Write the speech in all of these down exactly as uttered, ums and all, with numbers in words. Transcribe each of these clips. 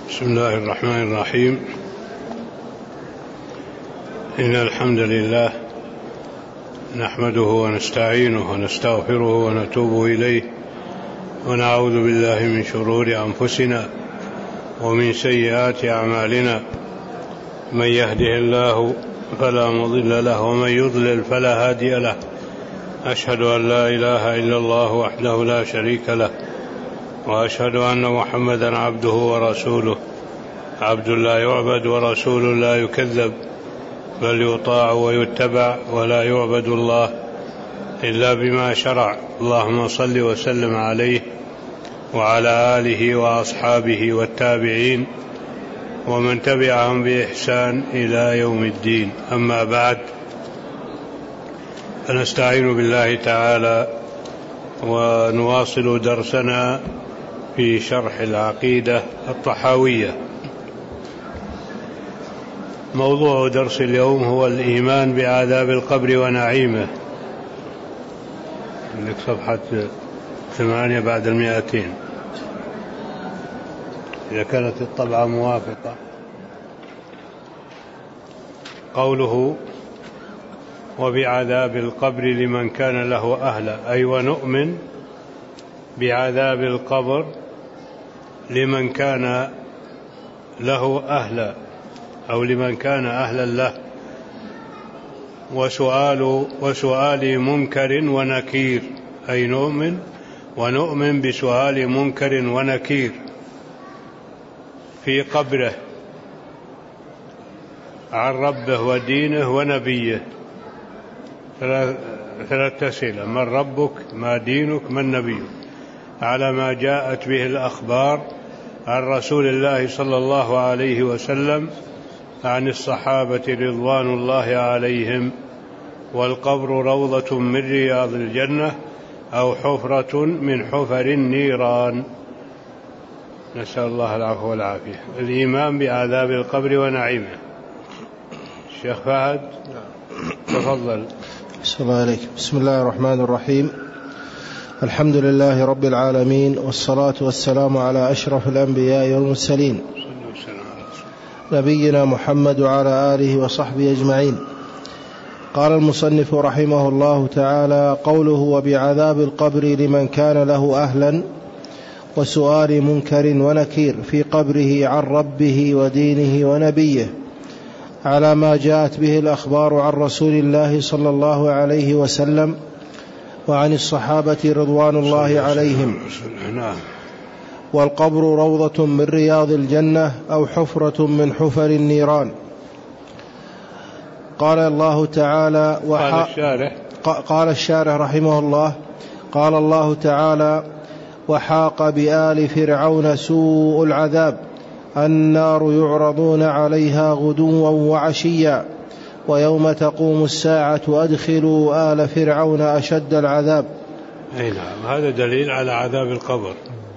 بسم الله الرحمن الرحيم. إن الحمد لله نحمده ونستعينه ونستغفره ونتوب إليه ونعوذ بالله من شرور أنفسنا ومن سيئات أعمالنا. من يهده الله فلا مضل له ومن يضلل فلا هادي له. أشهد أن لا إله إلا الله وحده لا شريك له، وأشهد أن محمدا عبده ورسوله، عبد لا يعبد ورسول لا يكذب، بل يطاع ويتبع ولا يعبد الله إلا بما شرع. اللهم صل وسلم عليه وعلى آله وأصحابه والتابعين ومن تبعهم بإحسان إلى يوم الدين. أما بعد، فنستعين بالله تعالى ونواصل درسنا في شرح العقيدة الطحاوية. موضوع درس اليوم هو الإيمان بعذاب القبر ونعيمه. لك صفحة ثمانية بعد المئتين إذا كانت الطبعة موافقة. قوله وبعذاب القبر لمن كان له أهلا، أي ونؤمن بعذاب القبر لمن كان له أهلا أو لمن كان أهلا له، وسؤال وسؤال منكر ونكير، أي نؤمن ونؤمن بسؤال منكر ونكير في قبره عن ربه ودينه ونبيه. ثلاث أسئلة: من ربك، ما دينك، من نبيك، على ما جاءت به الأخبار عن رسول الله صلى الله عليه وسلم عن الصحابة رضوان الله عليهم. والقبر روضة من رياض الجنة أو حفرة من حفر النيران. نسأل الله العفو والعافية. الإيمان بعذاب القبر ونعيمه. الشيخ فهد تفضل. بسم الله عليك. بسم الله الرحمن الرحيم. الحمد لله رب العالمين، والصلاة والسلام على أشرف الأنبياء والمرسلين، نبينا محمد وعلى آله وصحبه أجمعين. قال المصنف رحمه الله تعالى: قوله وبعذاب القبر لمن كان له أهلا، وسؤال منكر ونكير في قبره عن ربه ودينه ونبيه، على ما جاءت به الأخبار عن رسول الله صلى الله عليه وسلم وعن الصحابة رضوان الله عليهم. والقبر روضة من رياض الجنة أو حفرة من حفر النيران. قال الله تعالى وح... قال الشارح قال الشارح رحمه الله: قال الله تعالى: وحاق بآل فرعون سوء العذاب، النار يعرضون عليها غدوا وعشيا ويوم تقوم الساعة أدخلوا آل فرعون أشد العذاب. أي نعم، هذا دليل على عذاب القبر.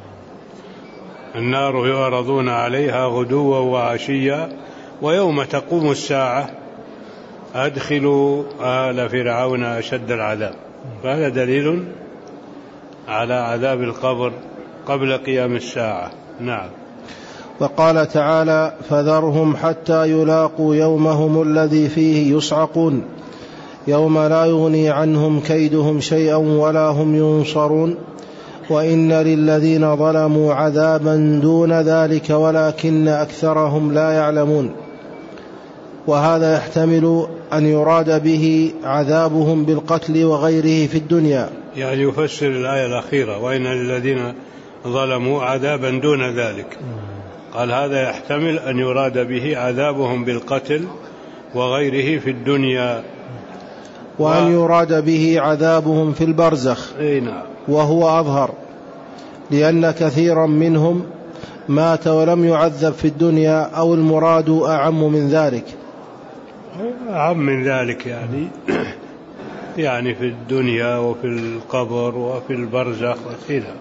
النار يعرضون عليها غدوا وعشيا ويوم تقوم الساعة أدخلوا آل فرعون أشد العذاب. فهذا دليل على عذاب القبر قبل قيام الساعة. نعم. وقال تعالى: فذرهم حتى يلاقوا يومهم الذي فيه يصعقون، يوم لا يغني عنهم كيدهم شيئا ولا هم ينصرون، وإن للذين ظلموا عذابا دون ذلك ولكن أكثرهم لا يعلمون. وهذا يحتمل أن يراد به عذابهم بالقتل وغيره في الدنيا، يعني يفسر الآية الأخيرة: وإن للذين ظلموا عذابا دون ذلك. قال هذا يحتمل أن يراد به عذابهم بالقتل وغيره في الدنيا، وأن و... يراد به عذابهم في البرزخ، وهو أظهر، لأن كثيرا منهم مات ولم يعذب في الدنيا، أو المراد أعم من ذلك. أعم من ذلك يعني يعني في الدنيا وفي القبر وفي البرزخ وكذا.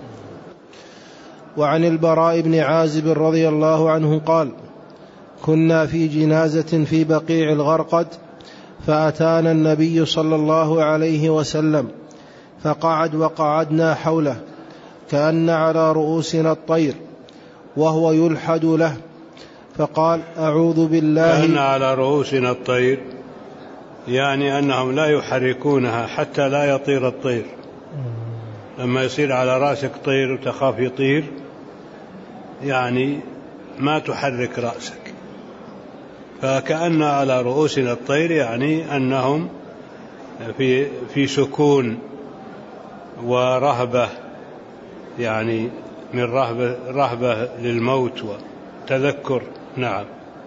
وعن البراء بن عازب رضي الله عنه قال: كنا في جنازة في بقيع الغرقد، فأتانا النبي صلى الله عليه وسلم فقعد وقعدنا حوله كأن على رؤوسنا الطير، وهو يلحد له، فقال أعوذ بالله. كأن على رؤوسنا الطير، يعني أنهم لا يحركونها حتى لا يطير الطير. لما يصير على رأسك طير وتخاف يطير، يعني ما تحرك رأسك. فكأن على رؤوسنا الطير يعني أنهم في في سكون ورهبة، يعني من رهبة, رهبة للموت وتذكر. نعم.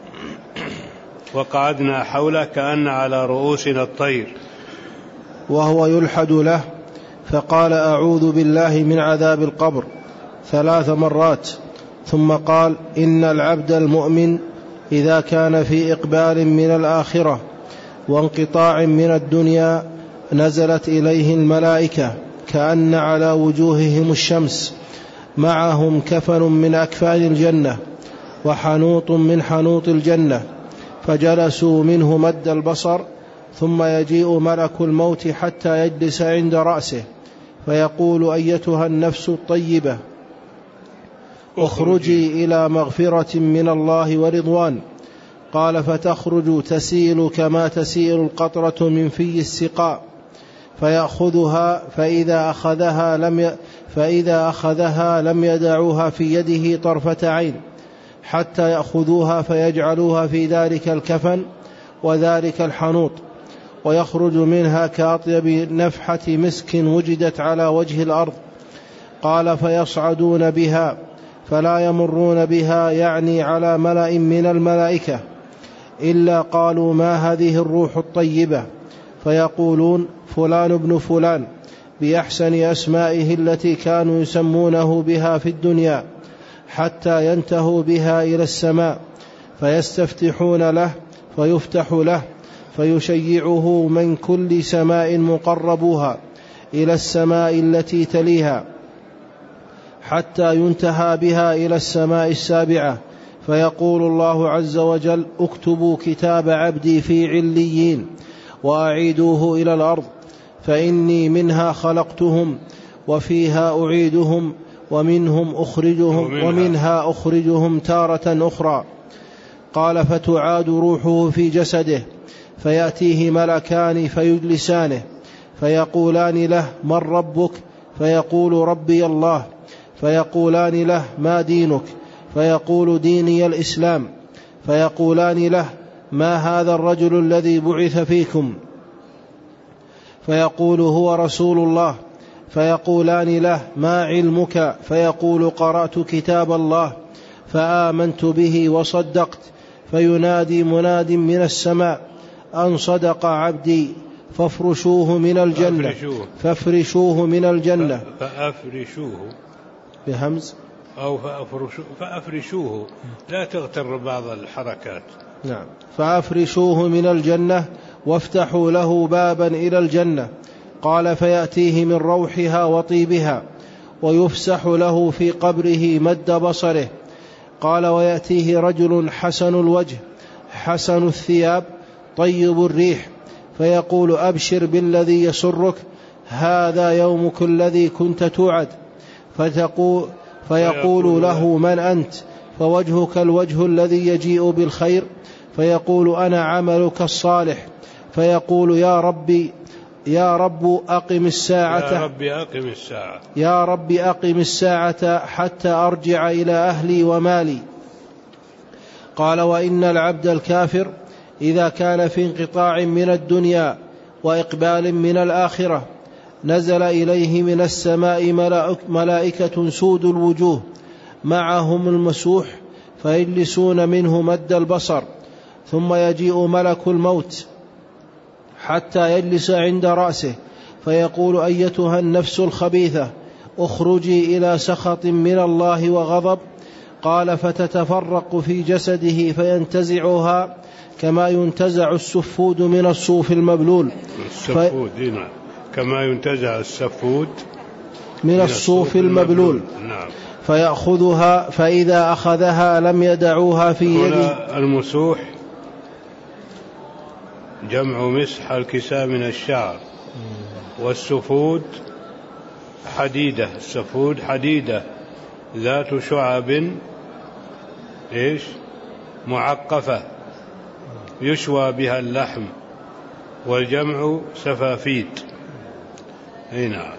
وقعدنا حوله كأن على رؤوسنا الطير وهو يلحد له، فقال أعوذ بالله من عذاب القبر ثلاث مرات، ثم قال إن العبد المؤمن إذا كان في إقبال من الآخرة وانقطاع من الدنيا نزلت إليه الملائكة كأن على وجوههم الشمس، معهم كفن من أكفان الجنة وحنوط من حنوط الجنة، فجلسوا منه مد البصر، ثم يجيء ملك الموت حتى يجلس عند رأسه فيقول أيتها النفس الطيبة اخرجي إلى مغفرة من الله ورضوان. قال فتخرج تسيل كما تسيل القطرة من في السقاء، فيأخذها فإذا أخذها لم ي... فإذا أخذها لم يدعوها في يده طرفة عين حتى يأخذوها فيجعلوها في ذلك الكفن وذلك الحنوط، ويخرج منها كأطيب نفحة مسك وجدت على وجه الأرض. قال فيصعدون بها فلا يمرون بها، يعني على ملأ من الملائكة، إلا قالوا ما هذه الروح الطيبة، فيقولون فلان ابن فلان بأحسن أسمائه التي كانوا يسمونه بها في الدنيا، حتى ينتهوا بها إلى السماء فيستفتحون له فيفتح له، فيشيعه من كل سماء مقربوها إلى السماء التي تليها، حتى ينتهى بها إلى السماء السابعة، فيقول الله عز وجل اكتبوا كتاب عبدي في عليين وأعيدوه إلى الأرض، فإني منها خلقتهم وفيها أعيدهم ومنهم أخرجهم ومنها, ومنها أخرجهم تارة أخرى. قال فتعاد روحه في جسده، فيأتيه ملكان فيجلسانه فيقولان له من ربك؟ فيقول ربي الله. فيقولان له ما دينك؟ فيقول ديني الإسلام. فيقولان له ما هذا الرجل الذي بعث فيكم؟ فيقول هو رسول الله. فيقولان له ما علمك؟ فيقول قرأت كتاب الله فآمنت به وصدقت. فينادي مناد من السماء أن صدق عبدي فافرشوه من الجنة فافرشوه من الجنة فأفرشوه بهمز أو فأفرشوه, فأفرشوه لا تغتر بعض الحركات. نعم. فأفرشوه من الجنة وافتحوا له بابا إلى الجنة. قال فيأتيه من روحها وطيبها ويفسح له في قبره مد بصره. قال ويأتيه رجل حسن الوجه حسن الثياب طيب الريح، فيقول أبشر بالذي يسرك، هذا يومك الذي كنت توعد. فتقول فيقول له من أنت؟ فوجهك الوجه الذي يجيء بالخير. فيقول أنا عملك الصالح. فيقول يا ربي يا رب أقم الساعة يا رب أقم الساعة يا رب أقم الساعة حتى أرجع إلى أهلي ومالي. قال وإن العبد الكافر إذا كان في انقطاع من الدنيا وإقبال من الآخرة نزل إليه من السماء ملائكة سود الوجوه معهم المسوح فيجلسون منه مد البصر، ثم يجيء ملك الموت حتى يجلس عند رأسه فيقول أيتها النفس الخبيثة اخرجي إلى سخط من الله وغضب. قال فتتفرق في جسده فينتزعها كما ينتزع السفود من الصوف المبلول السفود ف... كما ينتزع السفود من, من الصوف المبلول, المبلول. نعم. فيأخذها فإذا أخذها لم يدعوها في يده. المسوح جمع مسح الكساء من الشعر، والسفود حديدة، السفود حديدة ذات شعب إيش معقفة يشوى بها اللحم، والجمع سفافيت. أي نعم،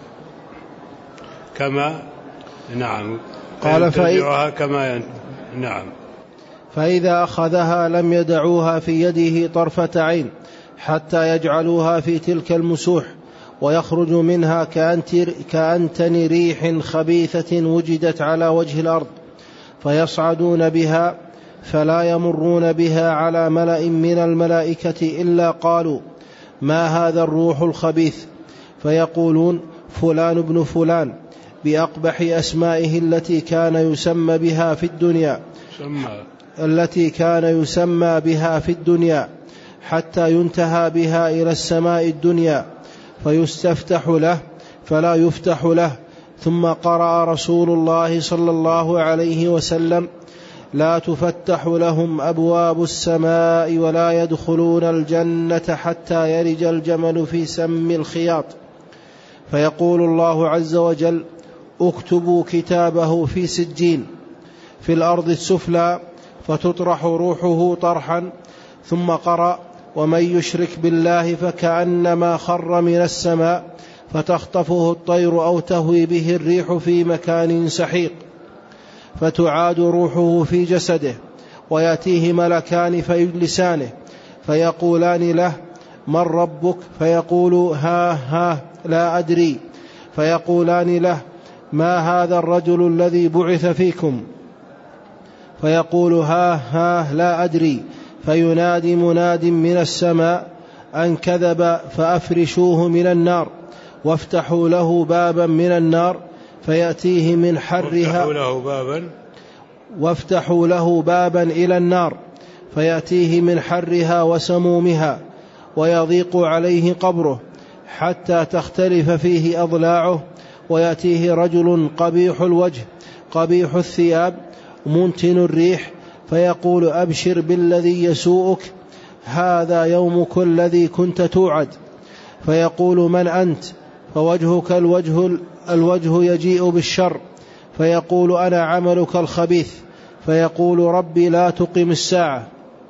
كما نعم قال فينتزعها كما ين... نعم. فإذا أخذها لم يدعوها في يده طرفة عين حتى يجعلوها في تلك المسوح، ويخرج منها كأنتن ريح خبيثة وجدت على وجه الأرض، فيصعدون بها فلا يمرون بها على ملأ من الملائكة إلا قالوا ما هذا الروح الخبيث، فيقولون فلان ابن فلان بأقبح أسمائه التي كان يسمى بها في الدنيا التي كان يسمى بها في الدنيا حتى ينتهى بها إلى السماء الدنيا، فيستفتح له فلا يفتح له. ثم قرأ رسول الله صلى الله عليه وسلم لا تفتح لهم أبواب السماء ولا يدخلون الجنة حتى يلج الجمل في سم الخياط. فيقول الله عز وجل اكتبوا كتابه في سجين في الأرض السفلى، فتطرح روحه طرحا. ثم قرأ ومن يشرك بالله فكأنما خر من السماء فتخطفه الطير أو تهوي به الريح في مكان سحيق، فتعاد روحه في جسده، ويأتيه ملكان فيجلسانه فيقولان له من ربك؟ فيقول ها ها لا أدري. فيقولان له ما هذا الرجل الذي بعث فيكم؟ فيقول ها ها لا أدري. فينادي مناد من السماء أن كذب فأفرشوه من النار وافتحوا له بابا من النار فيأتيه من حرها وافتحوا له بابا, وافتحوا له بابا إلى النار فيأتيه من حرها وسمومها ويضيق عليه قبره حتى تختلف فيه أضلاعه، ويأتيه رجل قبيح الوجه قبيح الثياب منتن الريح فيقول أبشر بالذي يسوءك، هذا يومك الذي كنت توعد. فيقول من أنت؟ فوجهك الوجه, الوجه يجيء بالشر. فيقول أنا عملك الخبيث. فيقول ربي لا تقم الساعة.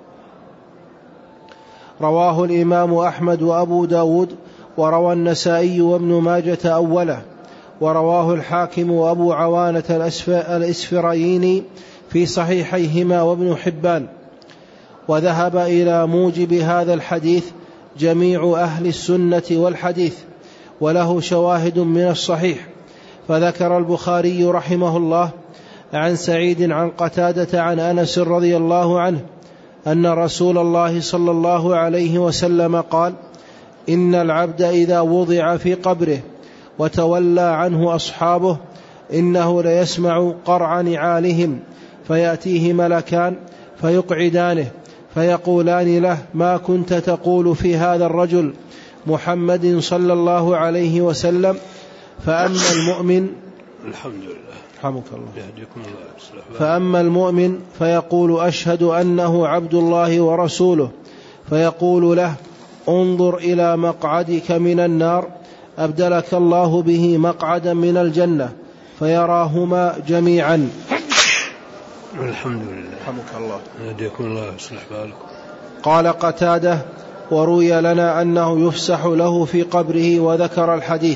رواه الإمام أحمد وأبو داود، وروى النسائي وابن ماجة أوله، ورواه الحاكم وأبو عوانة الإسفرايني في صحيحيهما وابن حبان. وذهب إلى موجب هذا الحديث جميع أهل السنة والحديث، وله شواهد من الصحيح. فذكر البخاري رحمه الله عن سعيد عن قتادة عن أنس رضي الله عنه أن رسول الله صلى الله عليه وسلم قال إن العبد إذا وضع في قبره وتولى عنه أصحابه إنه ليسمع قرع نعالهم، فيأتيه ملكان فيقعدانه فيقولان له ما كنت تقول في هذا الرجل محمد صلى الله عليه وسلم؟ فأما المؤمن الحمد لله رحمك الله فأما المؤمن فيقول أشهد أنه عبد الله ورسوله، فيقول له انظر إلى مقعدك من النار أبدلك الله به مقعدا من الجنة، فيراهما جميعا. الحمد لله رحمك الله يهديكم الله يصلح بالكم. قال قتادة وروي لنا أنه يفسح له في قبره، وذكر الحديث.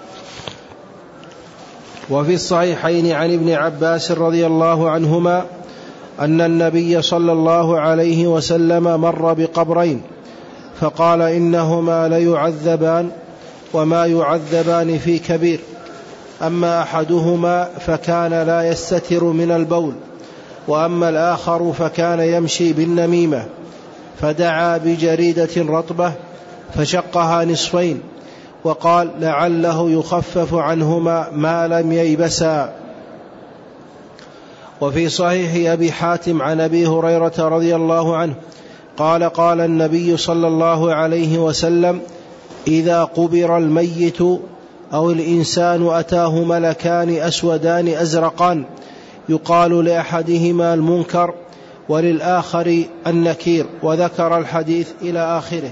وفي الصحيحين عن ابن عباس رضي الله عنهما أن النبي صلى الله عليه وسلم مر بقبرين فقال إنهما ليعذبان وما يعذبان في كبير، أما أحدهما فكان لا يستتر من البول، وأما الآخر فكان يمشي بالنميمة، فدعا بجريدة رطبة فشقها نصفين وقال لعله يخفف عنهما ما لم ييبسا. وفي صحيح أبي حاتم عن أبي هريرة رضي الله عنه قال قال النبي صلى الله عليه وسلم إذا قبر الميت أو الإنسان أتاه ملكان أسودان أزرقان يقال لأحدهما المنكر وللآخر النكير، وذكر الحديث إلى آخره.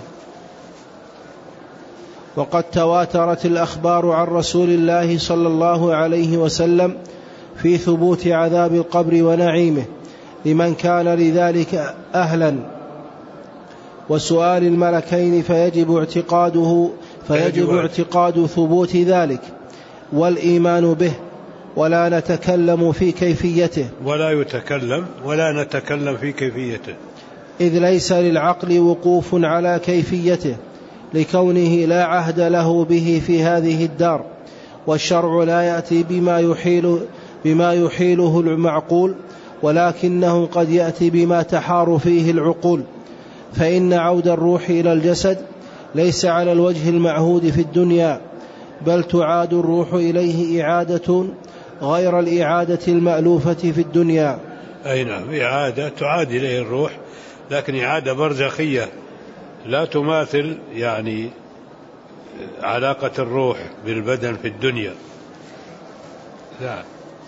وقد تواترت الأخبار عن رسول الله صلى الله عليه وسلم في ثبوت عذاب القبر ونعيمه، لمن كان لذلك أهلا، وسؤال الملكين فيجب اعتقاده فيجب اعتقاد ثبوت ذلك والإيمان به، ولا نتكلم في كيفيته ولا يتكلم ولا نتكلم في كيفيته إذ ليس للعقل وقوف على كيفيته لكونه لا عهد له به في هذه الدار، والشرع لا يأتي بما يحيل بما يحيله المعقول، ولكنه قد يأتي بما تحار فيه العقول. فإن عود الروح إلى الجسد ليس على الوجه المعهود في الدنيا، بل تعاد الروح إليه إعادة غير الإعادة المألوفة في الدنيا. أي نعم، إعادة تعاد إليه الروح، لكن إعادة برزخية لا تماثل يعني علاقة الروح بالبدن في الدنيا. لا.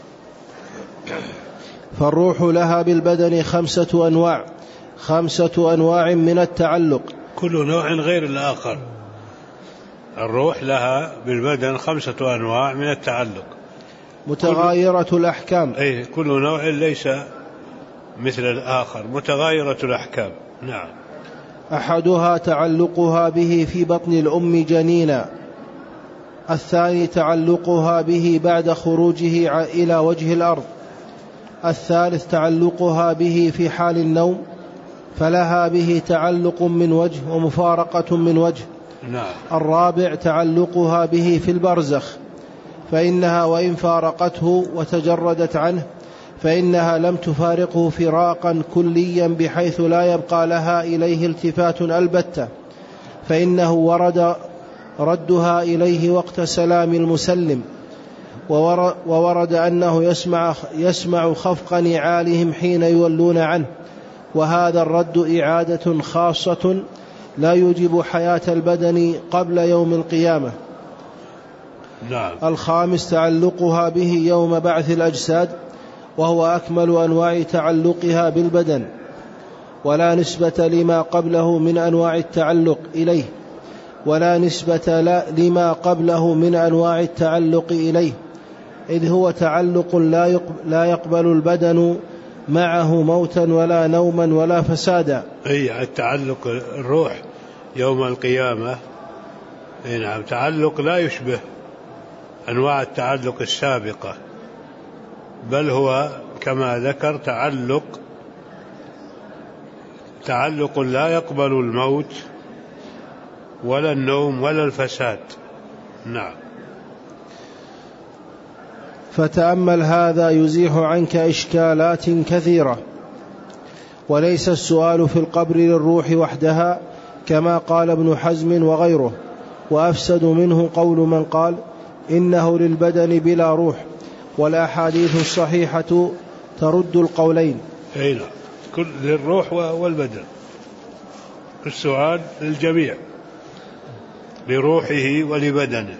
فالروح لها بالبدن خمسة أنواع خمسة أنواع من التعلق، كل نوع غير الآخر. الروح لها بالبدن خمسة أنواع من التعلق متغايرة كل... الأحكام أي كل نوع ليس مثل الآخر، متغايرة الأحكام. نعم. أحدها تعلقها به في بطن الأم جنينا، الثاني تعلقها به بعد خروجه إلى وجه الأرض، الثالث تعلقها به في حال النوم، فلها به تعلق من وجه ومفارقة من وجه. نعم. الرابع تعلقها به في البرزخ، فإنها وإن فارقته وتجردت عنه فإنها لم تفارقه فراقا كليا بحيث لا يبقى لها إليه التفات البتة، فإنه ورد ردها إليه وقت سلام المسلم، وورد أنه يسمع, يسمع خفق نعالهم حين يولون عنه، وهذا الرد إعادة خاصة لا يوجب حياة البدن قبل يوم القيامة. نعم. الخامس تعلقها به يوم بعث الأجساد، وهو أكمل أنواع تعلقها بالبدن، ولا نسبة لما قبله من أنواع التعلق إليه ولا نسبة لما قبله من أنواع التعلق إليه إذ هو تعلق لا يقبل البدن معه موتا ولا نوما ولا فسادا. أي التعلق الروح يوم القيامة نعم تعلق لا يشبه أنواع التعلق السابقة، بل هو كما ذكر تعلق تعلق لا يقبل الموت ولا النوم ولا الفساد. نعم. فتأمل هذا يزيح عنك إشكالات كثيرة. وليس السؤال في القبر للروح وحدها كما قال ابن حزم وغيره، وأفسد منه قول من قال إنه للبدن بلا روح، والأحاديث الصحيحة ترد القولين. أين كل للروح والبدن، السؤال للجميع لروحه ولبدنه.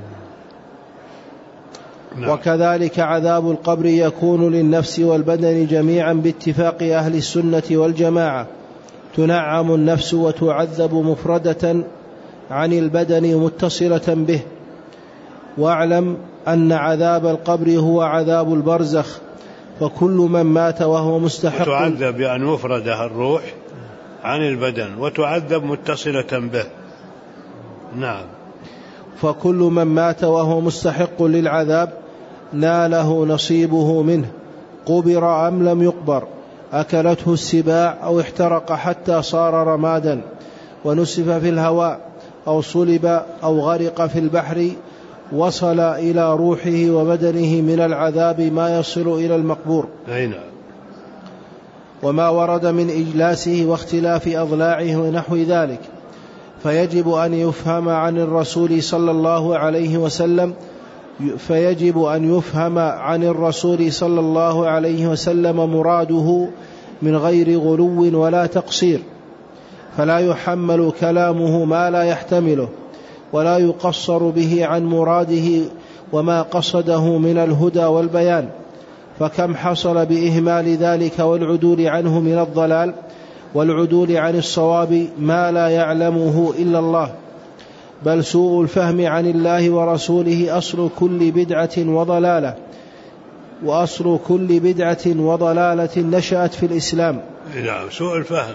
نعم. وكذلك عذاب القبر يكون للنفس والبدن جميعا باتفاق أهل السنة والجماعة، تنعم النفس وتعذب مفردة عن البدن متصلة به. واعلم أن عذاب القبر هو عذاب البرزخ، فكل من مات وهو مستحق تعذب بأن مفردها الروح عن البدن وتعذب متصلة به. نعم. فكل من مات وهو مستحق للعذاب ناله نصيبه منه، قبر أم لم يقبر، أكلته السباع أو احترق حتى صار رمادا ونسف في الهواء أو صلب أو غرق في البحر، وصل إلى روحه وبدنه من العذاب ما يصل إلى المقبور. أين. وما ورد من إجلاسه واختلاف أضلاعه ونحو ذلك، فيجب أن يفهم عن الرسول صلى الله عليه وسلم فيجب أن يفهم عن الرسول صلى الله عليه وسلم مراده من غير غلو ولا تقصير، فلا يحمل كلامه ما لا يحتمله، ولا يقصر به عن مراده وما قصده من الهدى والبيان، فكم حصل بإهمال ذلك والعدول عنه من الضلال والعدول عن الصواب ما لا يعلمه إلا الله. بل سوء الفهم عن الله ورسوله أصل كل بدعة وضلالة، وأصل كل بدعة وضلالة نشأت في الإسلام. نعم، سوء الفهم.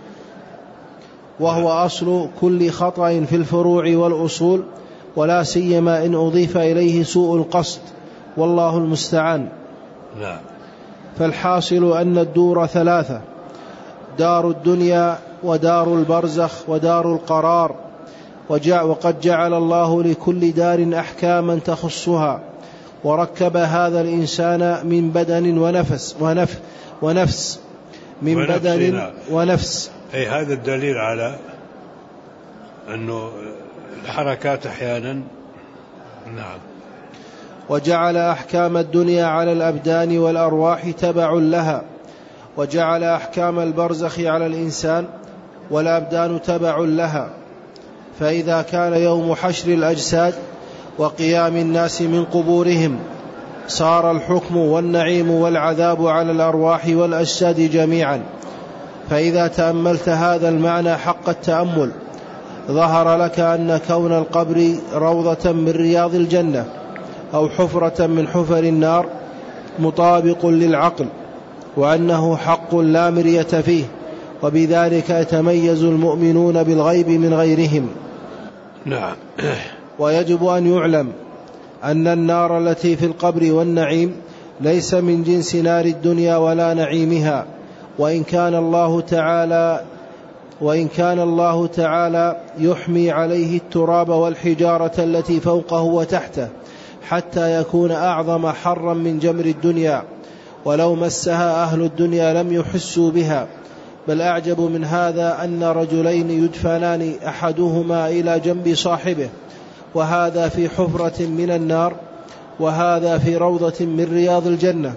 وهو أصل كل خطأ في الفروع والأصول، ولا سيما إن أضيف إليه سوء القصد، والله المستعان. نعم. فالحاصل أن الدور ثلاثة: دار الدنيا ودار البرزخ ودار القرار، وقد جعل الله لكل دار أحكاما تخصها، وركب هذا الإنسان من بدن ونفس ونف ونفس من بدن ونفس. أي هذا الدليل على أنه الحركات أحيانا. نعم. وجعل أحكام الدنيا على الأبدان والأرواح تبع لها، وجعل أحكام البرزخ على الإنسان والأبدان تبع لها. فإذا كان يوم حشر الأجساد وقيام الناس من قبورهم صار الحكم والنعيم والعذاب على الأرواح والأجساد جميعا. فإذا تأملت هذا المعنى حق التأمل ظهر لك أن كون القبر روضة من رياض الجنة أو حفرة من حفر النار مطابق للعقل، وأنه حق لا مرية فيه، وبذلك يتميز المؤمنون بالغيب من غيرهم. نعم. ويجب أن يعلم أن النار التي في القبر والنعيم ليس من جنس نار الدنيا ولا نعيمها، وإن كان الله تعالى وإن كان الله تعالى يحمي عليه التراب والحجارة التي فوقه وتحته حتى يكون أعظم حرا من جمر الدنيا، ولو مسها أهل الدنيا لم يحسوا بها. بل أعجب من هذا أن رجلين يدفنان أحدهما إلى جنب صاحبه، وهذا في حفرة من النار وهذا في روضة من رياض الجنة،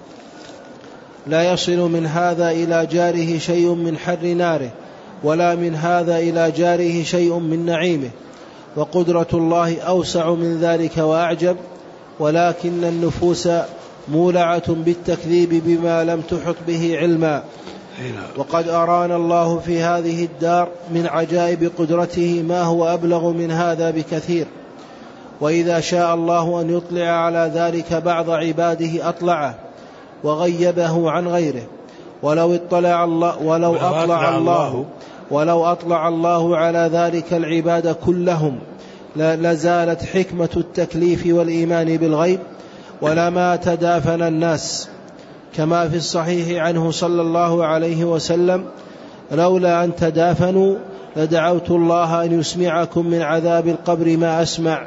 لا يصل من هذا إلى جاره شيء من حر ناره، ولا من هذا إلى جاره شيء من نعيمه. وقدرة الله أوسع من ذلك وأعجب، ولكن النفوس مولعة بالتكذيب بما لم تحط به علما. وقد أرانا الله في هذه الدار من عجائب قدرته ما هو أبلغ من هذا بكثير، وإذا شاء الله أن يطلع على ذلك بعض عباده أطلعه وغيبه عن غيره. ولو اطلع الله ولو أطلع الله ولو أطلع الله على ذلك العباد كلهم لزالت حكمة التكليف والإيمان بالغيب، ولما تدافن الناس، كما في الصحيح عنه صلى الله عليه وسلم: لولا أن تدافنوا لدعوت الله أن يسمعكم من عذاب القبر ما أسمع.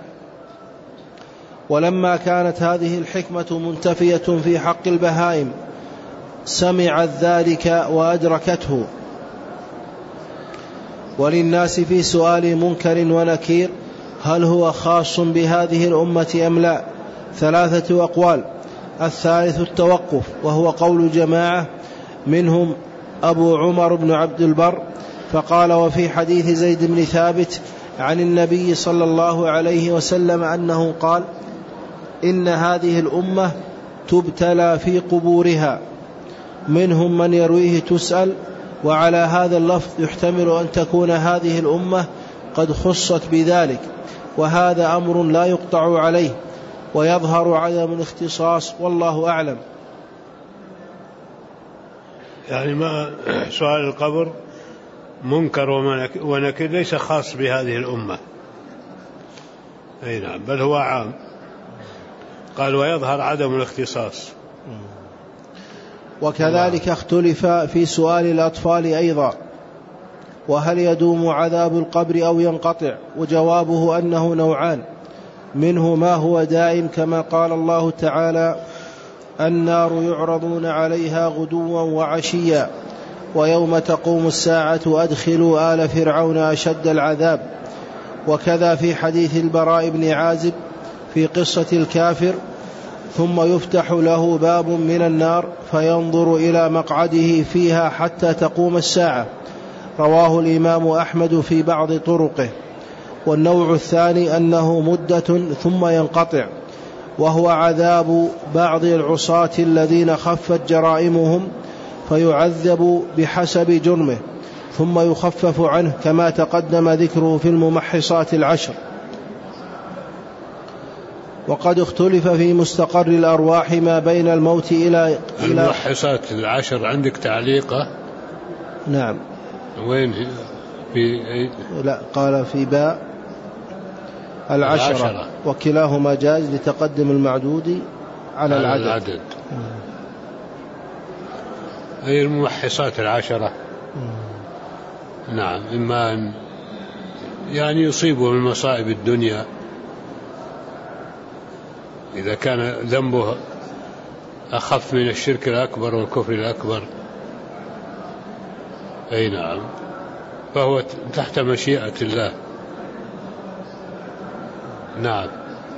ولما كانت هذه الحكمة منتفية في حق البهائم سمعت ذلك وأدركته. وللناس في سؤال منكر ونكير هل هو خاص بهذه الأمة أم لا ثلاثة أقوال. الثالث التوقف، وهو قول جماعة منهم أبو عمر بن عبد البر، فقال: وفي حديث زيد بن ثابت عن النبي صلى الله عليه وسلم أنه قال: إن هذه الأمة تبتلى في قبورها، منهم من يرويه تسأل. وعلى هذا اللفظ يحتمل أن تكون هذه الأمة قد خصت بذلك، وهذا أمر لا يقطع عليه، ويظهر عدم الاختصاص، والله أعلم. يعني ما سؤال القبر منكر ونكر ليس خاص بهذه الأمة، أي نعم، بل هو عام. قال: ويظهر عدم الاختصاص. وكذلك اختلف في سؤال الأطفال أيضا، وهل يدوم عذاب القبر أو ينقطع؟ وجوابه أنه نوعان، منه ما هو دائم كما قال الله تعالى: النار يعرضون عليها غدوا وعشيا ويوم تقوم الساعة أدخلوا آل فرعون أشد العذاب. وكذا في حديث البراء بن عازب في قصة الكافر: ثم يفتح له باب من النار فينظر إلى مقعده فيها حتى تقوم الساعة. رواه الإمام أحمد في بعض طرقه. والنوع الثاني أنه مدة ثم ينقطع، وهو عذاب بعض العصاة الذين خفت جرائمهم فيعذب بحسب جرمه ثم يخفف عنه، كما تقدم ذكره في الممحصات العشر. وقد اختلف في مستقر الأرواح ما بين الموت إلى الموحصات العشر. عندك تعليقة؟ نعم. وين في؟ لا، قال في باء العشرة, العشرة. وكلاهما جائز لتقدم المعدود على, على العدد, العدد. أي الموحصات العشرة. مم. نعم، إما أن يعني يصيبه من مصائب الدنيا إذا كان ذنبه أخف من الشرك الأكبر والكفر الأكبر. أي نعم، فهو تحت مشيئة الله. نعم.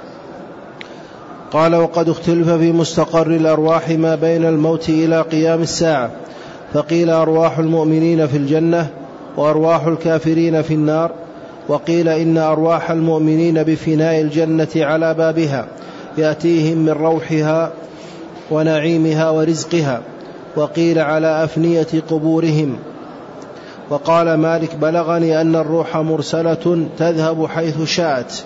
قال وقد اختلف في مستقر الأرواح ما بين الموت إلى قيام الساعة، فقيل أرواح المؤمنين في الجنة وأرواح الكافرين في النار، وقيل إن أرواح المؤمنين بفناء الجنة على بابها يأتيهم من روحها ونعيمها ورزقها، وقيل على أفنية قبورهم. وقال مالك بلغني أن الروح مرسلة تذهب حيث شاءت.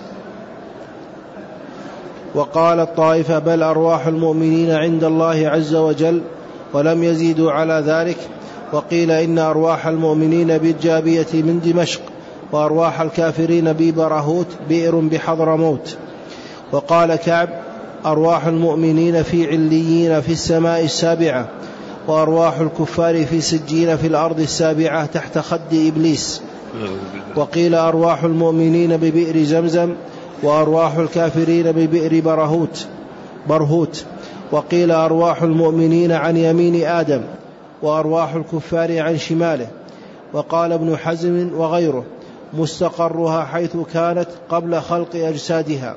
وقال الطائفة بل أرواح المؤمنين عند الله عز وجل، ولم يزيدوا على ذلك. وقيل إن أرواح المؤمنين بالجابية من دمشق، وأرواح الكافرين ببرهوت بئر بحضرموت. وقال كعب أرواح المؤمنين في عليين في السماء السابعة، وأرواح الكفار في سجين في الأرض السابعة تحت خد إبليس. وقيل أرواح المؤمنين ببئر زمزم، وأرواح الكافرين ببئر برهوت برهوت. وقيل أرواح المؤمنين عن يمين آدم، وأرواح الكفار عن شماله. وقال ابن حزم وغيره مستقرها حيث كانت قبل خلق أجسادها.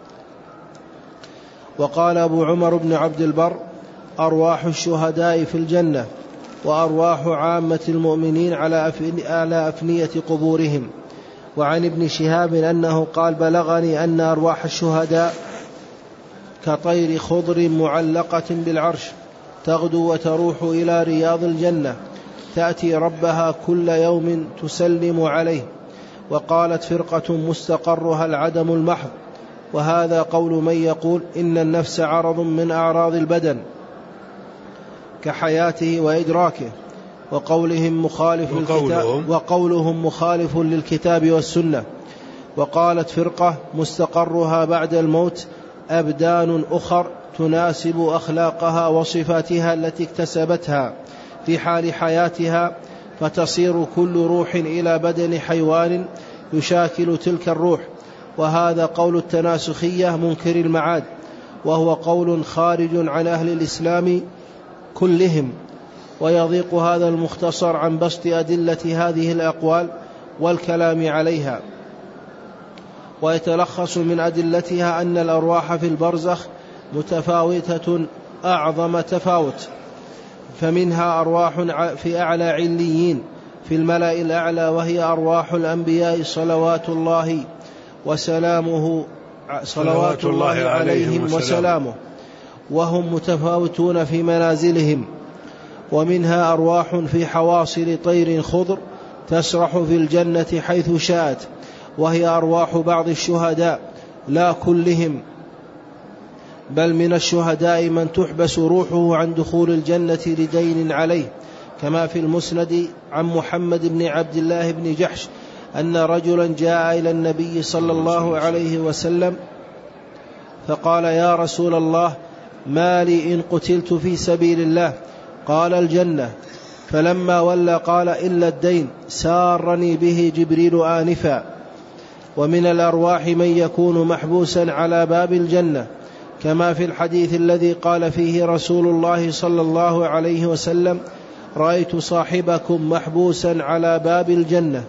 وقال أبو عمر بن عبد البر أرواح الشهداء في الجنة، وأرواح عامة المؤمنين على أفنية قبورهم. وعن ابن شهاب أنه قال بلغني أن أرواح الشهداء كطير خضر معلقة بالعرش تغدو وتروح إلى رياض الجنة، تأتي ربها كل يوم تسلم عليه. وقالت فرقة مستقرها العدم المحض، وهذا قول من يقول إن النفس عرض من أعراض البدن كحياته وإدراكه، وقولهم مخالف للكتاب وقولهم مخالف للكتاب والسنة. وقالت فرقة مستقرها بعد الموت أبدان أخر تناسب أخلاقها وصفاتها التي اكتسبتها في حال حياتها، فتصير كل روح إلى بدن حيوان يشاكل تلك الروح. وهذا قول التناسخية منكر المعاد، وهو قول خارج عن أهل الإسلام كلهم. ويضيق هذا المختصر عن بسط أدلة هذه الأقوال والكلام عليها. ويتلخص من أدلتها أن الأرواح في البرزخ متفاوتة أعظم تفاوت، فمنها أرواح في أعلى عليين في الملأ الأعلى، وهي أرواح الأنبياء صلوات الله وسلامه صلوات الله عليهم وسلامه، وهم متفاوتون في منازلهم. ومنها أرواح في حواصل طير خضر تسرح في الجنة حيث شاءت، وهي أرواح بعض الشهداء لا كلهم، بل من الشهداء من تحبس روحه عن دخول الجنة لدين عليه، كما في المسند عن محمد بن عبد الله بن جحش أن رجلا جاء إلى النبي صلى الله عليه وسلم فقال يا رسول الله ما لي إن قتلت في سبيل الله؟ قال الجنة. فلما ولى قال إلا الدين سارني به جبريل آنفا. ومن الأرواح من يكون محبوسا على باب الجنة، كما في الحديث الذي قال فيه رسول الله صلى الله عليه وسلم رأيت صاحبكم محبوسا على باب الجنة.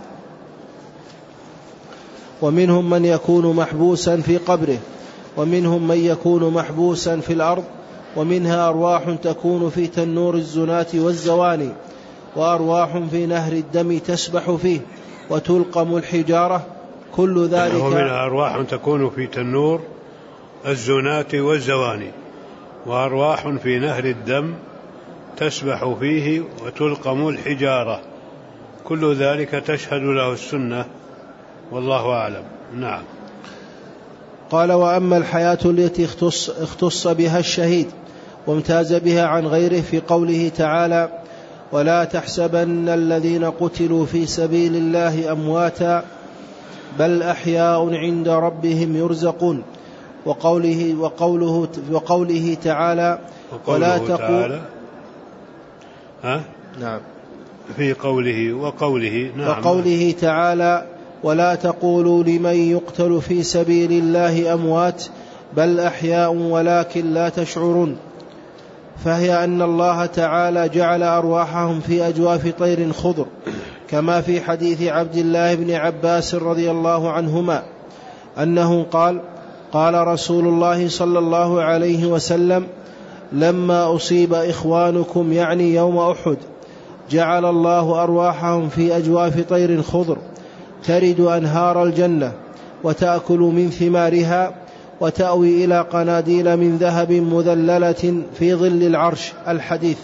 ومنهم من يكون محبوسا في قبره، ومنهم من يكون محبوسا في الأرض. ومنها أرواح تكون في تنور الزنات والزواني، وأرواح في نهر الدم تسبح فيه وتلقم الحجارة، كل ذلك. ومنها أرواح تكون في تنور الزنات والزواني، وأرواح في نهر الدم تسبح فيه وتلقم الحجارة، كل ذلك تشهد له السنة، والله أعلم. نعم. قال: وأما الحياة التي اختص, اختص بها الشهيد وامتاز بها عن غيره في قوله تعالى: ولا تحسبن الذين قتلوا في سبيل الله أمواتا بل أحياء عند ربهم يرزقون، وقوله, وقوله, وقوله تعالى: ولا تقول ها؟ نعم في قوله وقوله نعم وقوله تعالى: ولا تقولوا لمن يقتل في سبيل الله أموات بل أحياء ولكن لا تشعرون، فهي أن الله تعالى جعل أرواحهم في أجواف طير خضر، كما في حديث عبد الله بن عباس رضي الله عنهما أنه قال: قال رسول الله صلى الله عليه وسلم: لما أصيب إخوانكم يعني يوم أحد جعل الله أرواحهم في أجواف طير خضر ترد أنهار الجنة وتأكل من ثمارها وتأوي إلى قناديل من ذهب مذللة في ظل العرش. الحديث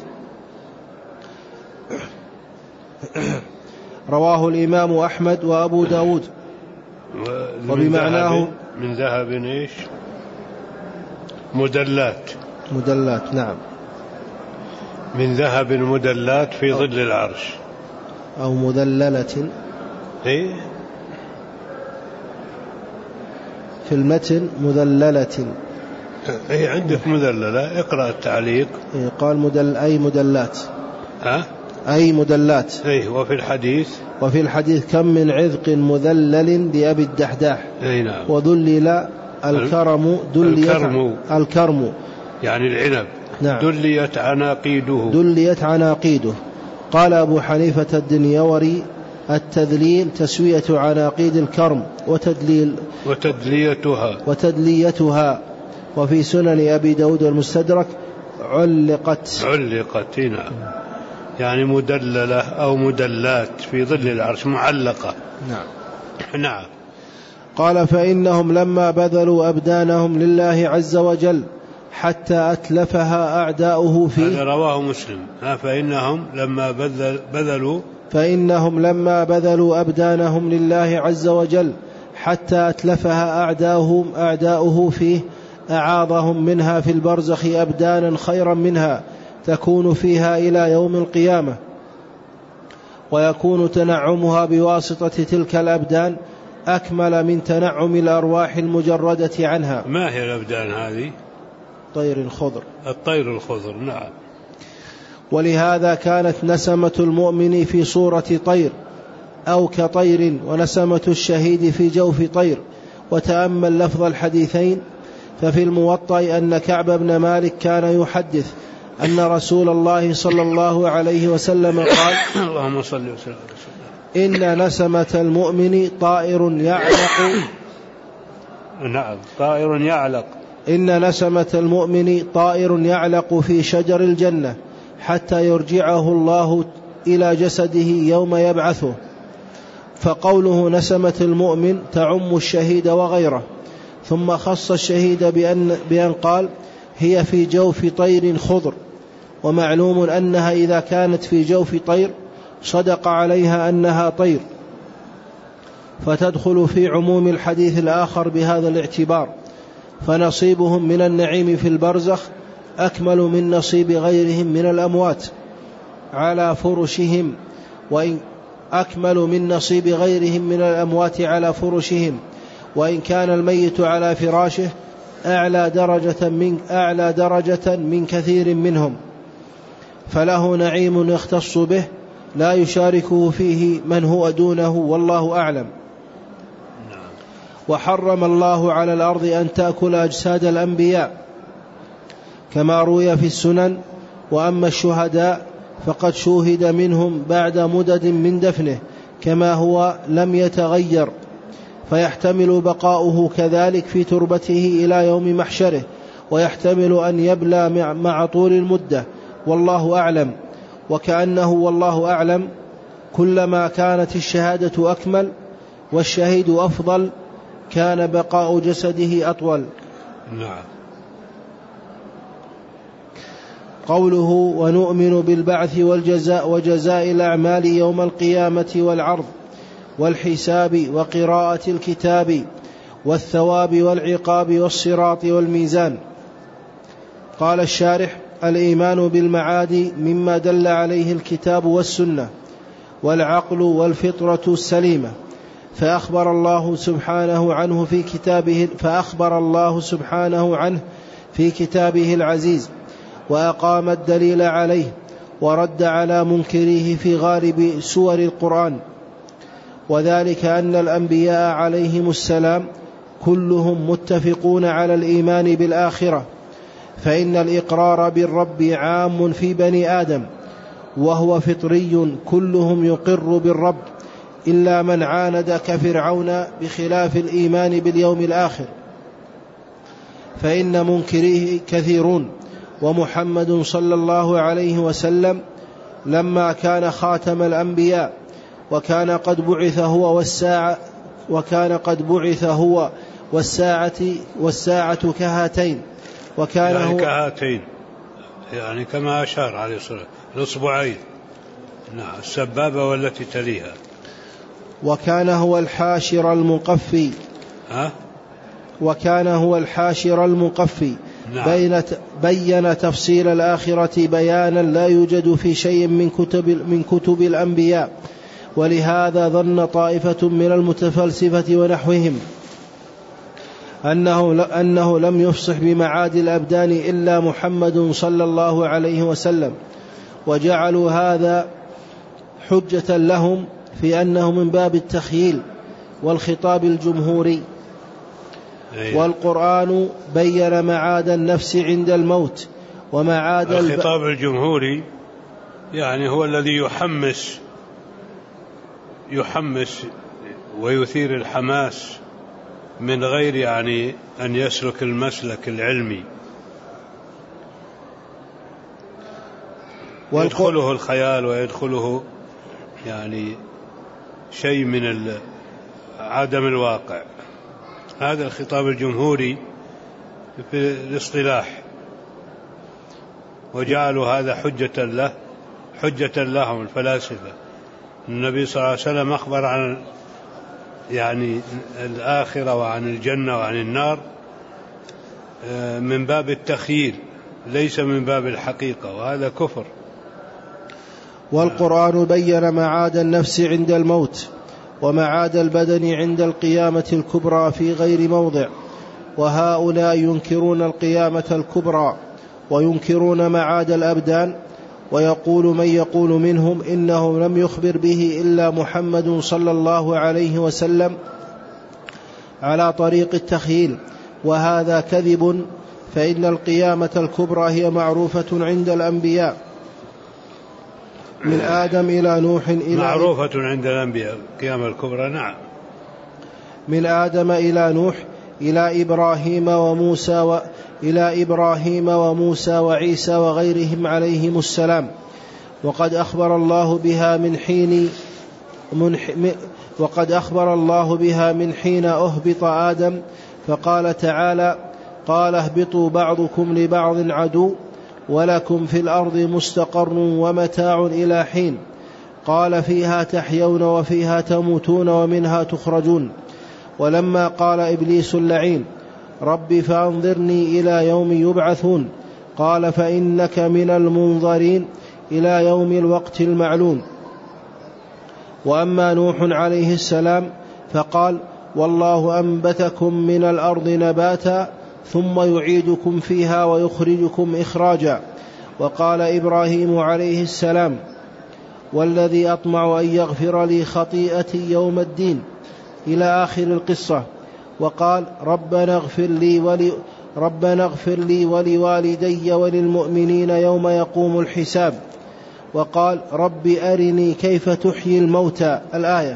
رواه الإمام أحمد وأبو داود وبمعناه من ذهب إيش؟ مدلات مدلات نعم من ذهب مدلات في ظل العرش أو مذللة. إيه؟ في المتن مذللة. إيه عندك مذللة، اقرأ التعليق. إيه قال مدل أي مدلات. ها؟ أي مدلات. إيه وفي الحديث وفي الحديث: كم من عذق مذلل لأبي الدحداح. إيه نعم. وذلل الكرم دليت الكرم الكرم يعني العنب. نعم. دليت عناقيده دليت عناقيده. قال أبو حنيفة الدنيوري: التذليل تسوية عناقيد الكرم وتدليل وتدليتها وتدليتها. وفي سنن أبي داود المستدرك: علقت علقت نعم، يعني مدللة أو مدلات في ظل العرش معلقة. نعم نعم. قال: فإنهم لما بذلوا أبدانهم لله عز وجل حتى أتلفها أعداؤه فيه. هذا رواه مسلم. فإنهم لما بذل بذلوا فإنهم لما بذلوا أبدانهم لله عز وجل حتى أتلفها أعداؤهم أعداؤه فيه أعاضهم منها في البرزخ أبدانا خيرا منها تكون فيها إلى يوم القيامة، ويكون تنعمها بواسطة تلك الأبدان أكمل من تنعم الأرواح المجردة عنها. ما هي الأبدان هذه؟ طير خضر. الطير الخضر نعم. ولهذا كانت نسمة المؤمن في صورة طير أو كطير، ونسمة الشهيد في جوف طير. وتأمل لفظ الحديثين، ففي الموطأ أن كعب بن مالك كان يحدث أن رسول الله صلى الله عليه وسلم قال: اللهم صل وسلم إن نسمة المؤمن طائر يعلق. نعم طائر يعلق. إن نسمة المؤمن طائر يعلق في شجر الجنة حتى يرجعه الله إلى جسده يوم يبعثه. فقوله نسمة المؤمن تعم الشهيد وغيره. ثم خص الشهيد بأن, بأن قال: هي في جوف طير خضر. ومعلوم أنها إذا كانت في جوف طير صدق عليها أنها طير، فتدخل في عموم الحديث الآخر بهذا الاعتبار. فنصيبهم من النعيم في البرزخ أكمل من نصيب غيرهم من الأموات على فرشهم، وإن أكمل من نصيب غيرهم من الأموات على فرشهم وإن كان الميت على فراشه أعلى درجة من, أعلى درجة من كثير منهم، فله نعيم يختص به لا يشاركه فيه من هو دونه، والله أعلم. وحرم الله على الأرض أن تأكل أجساد الأنبياء كما روي في السنن. وأما الشهداء فقد شوهد منهم بعد مدد من دفنه كما هو لم يتغير، فيحتمل بقاؤه كذلك في تربته إلى يوم محشره، ويحتمل أن يبلى مع طول المدة، والله أعلم. وكأنه والله أعلم كلما كانت الشهادة أكمل والشهيد أفضل كان بقاء جسده أطول. نعم. قوله ونؤمن بالبعث والجزاء وجزاء الأعمال يوم القيامة والعرض والحساب وقراءة الكتاب والثواب والعقاب والصراط والميزان. قال الشارح: الإيمان بالمعاد مما دل عليه الكتاب والسنة والعقل والفطرة السليمة، فأخبر الله سبحانه عنه في كتابه فأخبر الله سبحانه عنه في كتابه العزيز، وأقام الدليل عليه، ورد على منكريه في غالب سور القرآن. وذلك أن الأنبياء عليهم السلام كلهم متفقون على الإيمان بالآخرة، فإن الإقرار بالرب عام في بني آدم، وهو فطري، كلهم يقر بالرب إلا من عاند كفرعون بخلاف الإيمان باليوم الآخر، فإن منكريه كثيرون. ومحمد صلى الله عليه وسلم لما كان خاتم الأنبياء وكان قد بعث هو والساعة وكان قد بعث هو والساعة والساعة كهاتين، وكان يعني هو كهاتين يعني كما أشار عليه الصلاة الأصبعين، نعم، السبابة والتي تليها. وكان هو الحاشر المقفي ها؟ وكان هو الحاشر المقفي نعم. بين بين تفصيل الآخرة بيانا لا يوجد في شيء من كتب من كتب الأنبياء. ولهذا ظن طائفة من المتفلسفة ونحوهم أنه أنه لم يفصح بمعاد الأبدان إلا محمد صلى الله عليه وسلم، وجعلوا هذا حجة لهم في أنه من باب التخييل والخطاب الجمهوري. والقرآن بين معاد النفس عند الموت ومعاد الخطاب الجمهوري يعني هو الذي يحمس يحمس ويثير الحماس من غير يعني أن يسلك المسلك العلمي، يدخله الخيال ويدخله يعني شيء من عدم الواقع. هذا الخطاب الجمهوري في الاصطلاح، وجعلوا هذا حجة له حجة لهم الفلاسفة. النبي صلى الله عليه وسلم أخبر عن يعني الآخرة وعن الجنة وعن النار من باب التخييل ليس من باب الحقيقة، وهذا كفر. والقرآن بين معاد النفس عند الموت ومعاد البدن عند القيامة الكبرى في غير موضع، وهؤلاء ينكرون القيامة الكبرى وينكرون معاد الأبدان. ويقول من يقول منهم إنه لم يخبر به إلا محمد صلى الله عليه وسلم على طريق التخييل، وهذا كذب، فإن القيامة الكبرى هي معروفة عند الأنبياء من آدم إلى نوح إلى معروفة عند الأنبياء القيامة الكبرى، نعم، من آدم إلى نوح إلى إبراهيم وموسى و... إلى إبراهيم وموسى وعيسى وغيرهم عليهم السلام. وقد أخبر الله بها من حين من ح... وقد أخبر الله بها من حين أهبط آدم، فقال تعالى: قال اهبطوا بعضكم لبعض عدو ولكم في الأرض مستقر ومتاع إلى حين. قال: فيها تحيون وفيها تموتون ومنها تخرجون. ولما قال إبليس اللعين: رب فأنظرني إلى يوم يبعثون، قال: فإنك من المنظرين إلى يوم الوقت المعلوم. وأما نوح عليه السلام فقال: والله أنبتكم من الأرض نباتا ثم يعيدكم فيها ويخرجكم إخراجا. وقال إبراهيم عليه السلام: والذي أطمع أن يغفر لي خطيئتي يوم الدين، إلى آخر القصة. وقال: ربنا اغفر لي ولي ربنا اغفر لي ولوالدي وللمؤمنين يوم يقوم الحساب. وقال: رب أرني كيف تحيي الموتى، الآية.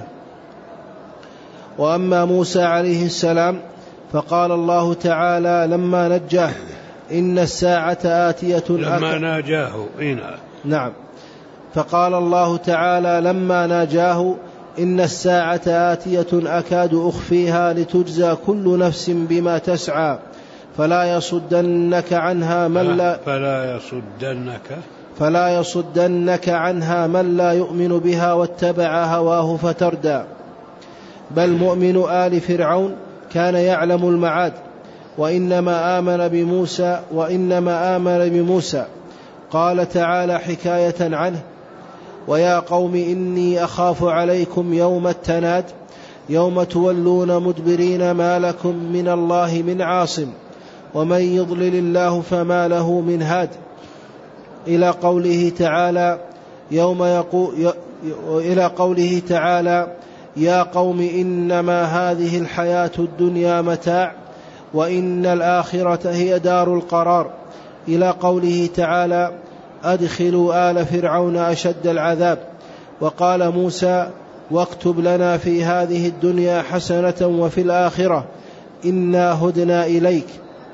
وأما موسى عليه السلام فقال الله تعالى لما نجاه: إن الساعة آتية لما ناجاه إينا. نعم. فقال الله تعالى لما ناجاه: إن الساعة آتية أكاد أخفيها لتجزى كل نفس بما تسعى فلا يصدنك عنها من لا فلا يصدنك فلا يصدنك عنها من لا يؤمن بها واتبع هواه فتردى. بل مؤمن آل فرعون كان يعلم المعاد، وإنما آمن بموسى وإنما آمن بموسى. قال تعالى حكاية عنه: ويا قوم إني أخاف عليكم يوم التناد يوم تولون مدبرين ما لكم من الله من عاصم ومن يضلل الله فما له من هاد، إلى قوله تعالى يوم يقول إلى قوله تعالى: يا قوم إنما هذه الحياة الدنيا متاع وإن الآخرة هي دار القرار، إلى قوله تعالى: أدخلوا آل فرعون أشد العذاب. وقال موسى: واكتب لنا في هذه الدنيا حسنة وفي الآخرة إنا هدنا إليك.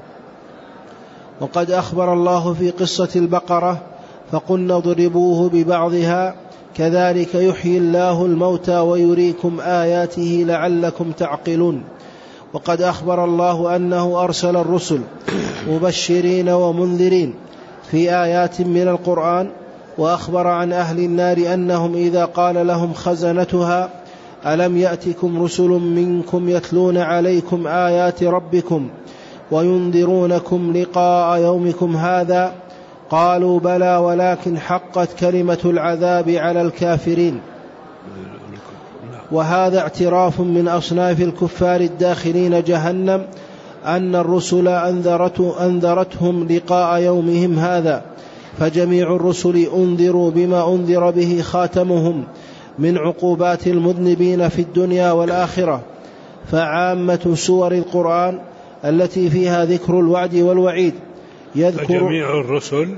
وقد أخبر الله في قصة البقرة: فقلنا اضربوه ببعضها كذلك يحيي الله الموتى ويريكم آياته لعلكم تعقلون. وقد أخبر الله أنه أرسل الرسل مبشرين ومنذرين في آيات من القرآن، وأخبر عن أهل النار أنهم إذا قال لهم خزنتها: ألم يأتكم رسل منكم يتلون عليكم آيات ربكم وينذرونكم لقاء يومكم هذا؟ قالوا بلى ولكن حقت كلمة العذاب على الكافرين. وهذا اعتراف من أصناف الكفار الداخلين جهنم أن الرسل أنذرتهم لقاء يومهم هذا، فجميع الرسل أنذروا بما أنذر به خاتمهم من عقوبات المذنبين في الدنيا والآخرة. فعامة سور القرآن التي فيها ذكر الوعد والوعيد يذكر فجميع الرسل